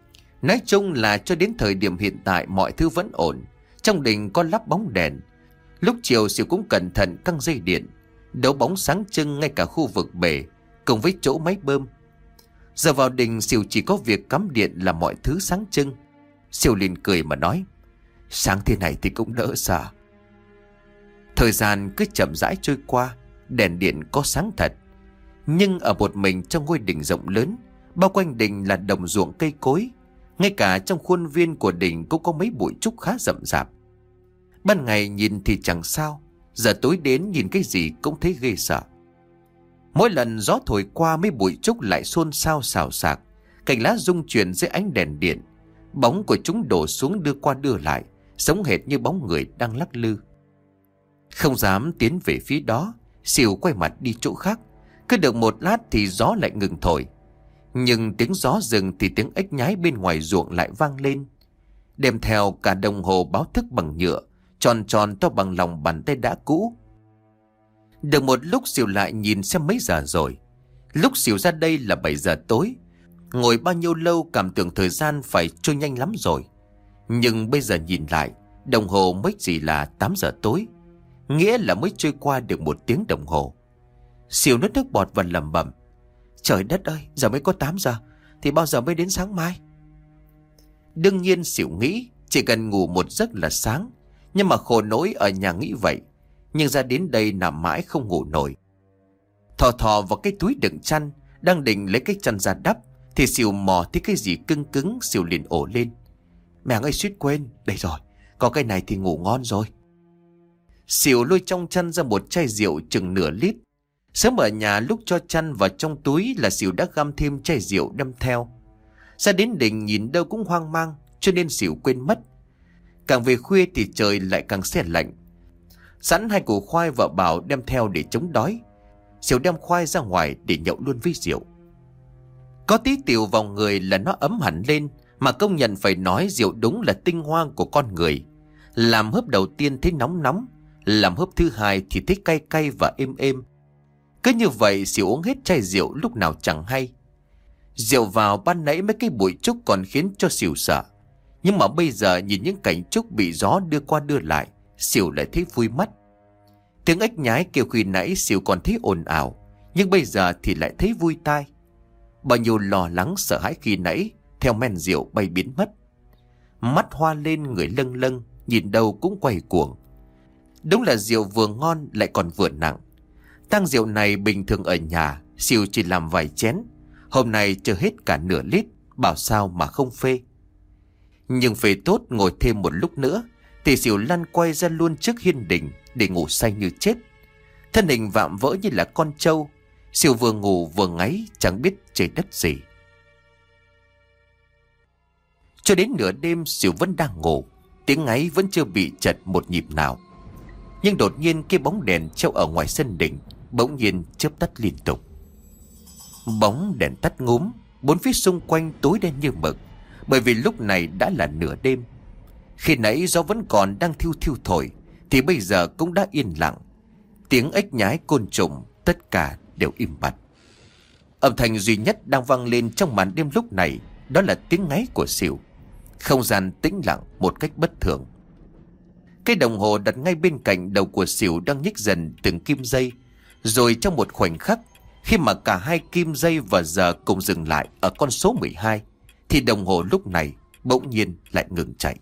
Nói chung là cho đến thời điểm hiện tại mọi thứ vẫn ổn. Trong đình có lắp bóng đèn. Lúc chiều Sỉu cũng cẩn thận căng dây điện, đấu bóng sáng trưng ngay cả khu vực bể cùng với chỗ máy bơm. Giờ vào đình Sỉu chỉ có việc cắm điện là mọi thứ sáng trưng. Sỉu liền cười mà nói: sáng thế này thì cũng đỡ sợ. Thời gian cứ chậm rãi trôi qua, đèn điện có sáng thật. Nhưng ở một mình trong ngôi đình rộng lớn, bao quanh đình là đồng ruộng cây cối. Ngay cả trong khuôn viên của đình cũng có mấy bụi trúc khá rậm rạp. Ban ngày nhìn thì chẳng sao, giờ tối đến nhìn cái gì cũng thấy ghê sợ. Mỗi lần gió thổi qua mấy bụi trúc lại xôn xao xào xạc, cành lá rung chuyển dưới ánh đèn điện. Bóng của chúng đổ xuống đưa qua đưa lại, giống hệt như bóng người đang lắc lư. Không dám tiến về phía đó, Sỉu quay mặt đi chỗ khác. Cứ được một lát thì gió lại ngừng thổi. Nhưng tiếng gió dừng thì tiếng ếch nhái bên ngoài ruộng lại vang lên, đem theo cả đồng hồ báo thức bằng nhựa, tròn tròn to bằng lòng bàn tay đã cũ. Được một lúc Sỉu lại nhìn xem mấy giờ rồi. Lúc Sỉu ra đây là 7 giờ tối. Ngồi bao nhiêu lâu cảm tưởng thời gian phải trôi nhanh lắm rồi. Nhưng bây giờ nhìn lại, đồng hồ mới chỉ là 8 giờ tối, nghĩa là mới trôi qua được 1 tiếng đồng hồ. Sỉu nuốt nước bọt và lẩm bẩm: trời đất ơi, giờ mới có 8 giờ thì bao giờ mới đến sáng mai? Đương nhiên Sỉu nghĩ chỉ cần ngủ một giấc là sáng. Nhưng mà khổ nỗi ở nhà nghĩ vậy, nhưng ra đến đây nằm mãi không ngủ nổi. Thò thò vào cái túi đựng chăn, đang định lấy cái chăn ra đắp thì Sỉu mò thấy cái gì cứng cứng. Sỉu liền ổ lên: mẹ ơi, suýt quên, đây rồi, có cái này thì ngủ ngon rồi. Sỉu lôi trong chăn ra một chai rượu chừng nửa lít. Sớm ở nhà lúc cho chăn vào trong túi là Sỉu đã găm thêm chai rượu đem theo. Ra đến đình nhìn đâu cũng hoang mang, cho nên Sỉu quên mất. Càng về khuya thì trời lại càng se lạnh. Sẵn 2 củ khoai vợ bảo đem theo để chống đói, Sỉu đem khoai ra ngoài để nhậu luôn với rượu. Có tí tiểu vào người là nó ấm hẳn lên. Mà công nhận phải nói rượu đúng là tinh hoa của con người. Làm hớp đầu tiên thấy nóng nóng, làm hớp thứ hai thì thấy cay cay và êm êm. Cứ như vậy Sỉu uống hết chai rượu lúc nào chẳng hay. Rượu vào ban nãy mấy cái bụi trúc còn khiến cho Sỉu sợ. Nhưng mà bây giờ nhìn những cành trúc bị gió đưa qua đưa lại, Sỉu lại thấy vui mắt. Tiếng ếch nhái kêu khi nãy Sỉu còn thấy ồn ào, nhưng bây giờ thì lại thấy vui tai. Bao nhiêu lo lắng sợ hãi khi nãy theo men rượu bay biến mất. Mắt hoa lên, người lâng lâng, nhìn đâu cũng quay cuồng. Đúng là rượu vừa ngon lại còn vừa nặng. Tang rượu này bình thường ở nhà Sỉu chỉ làm vài chén, hôm nay chờ hết cả nửa lít, bảo sao mà không phê. Nhưng phê tốt ngồi thêm một lúc nữa thì Sỉu lăn quay ra luôn trước hiên đình để ngủ say như chết. Thân hình vạm vỡ như là con trâu. Sỉu vừa ngủ vừa ngáy chẳng biết trời đất gì. Cho đến nửa đêm Sỉu vẫn đang ngủ, tiếng ngáy vẫn chưa bị chật một nhịp nào. Nhưng đột nhiên cái bóng đèn treo ở ngoài sân đình bỗng nhiên chớp tắt liên tục. Bóng đèn tắt ngúm, bốn phía xung quanh tối đen như mực, bởi vì lúc này đã là nửa đêm. Khi nãy gió vẫn còn đang thiu thiu thổi thì bây giờ cũng đã yên lặng. Tiếng ếch nhái, côn trùng tất cả đều im bặt. Âm thanh duy nhất đang vang lên trong màn đêm lúc này đó là tiếng ngáy của Sỉu. Không gian tĩnh lặng một cách bất thường. Cái đồng hồ đặt ngay bên cạnh đầu của Sỉu đang nhích dần từng kim giây. Rồi trong một khoảnh khắc, khi mà cả 2 kim giây và giờ cùng dừng lại ở con số 12, thì đồng hồ lúc này bỗng nhiên lại ngừng chạy.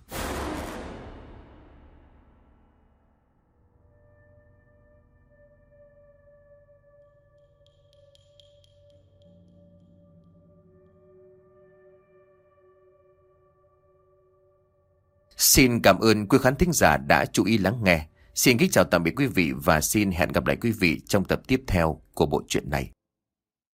Xin cảm ơn quý khán thính giả đã chú ý lắng nghe. Xin kính chào tạm biệt quý vị và xin hẹn gặp lại quý vị trong tập tiếp theo của bộ truyện này.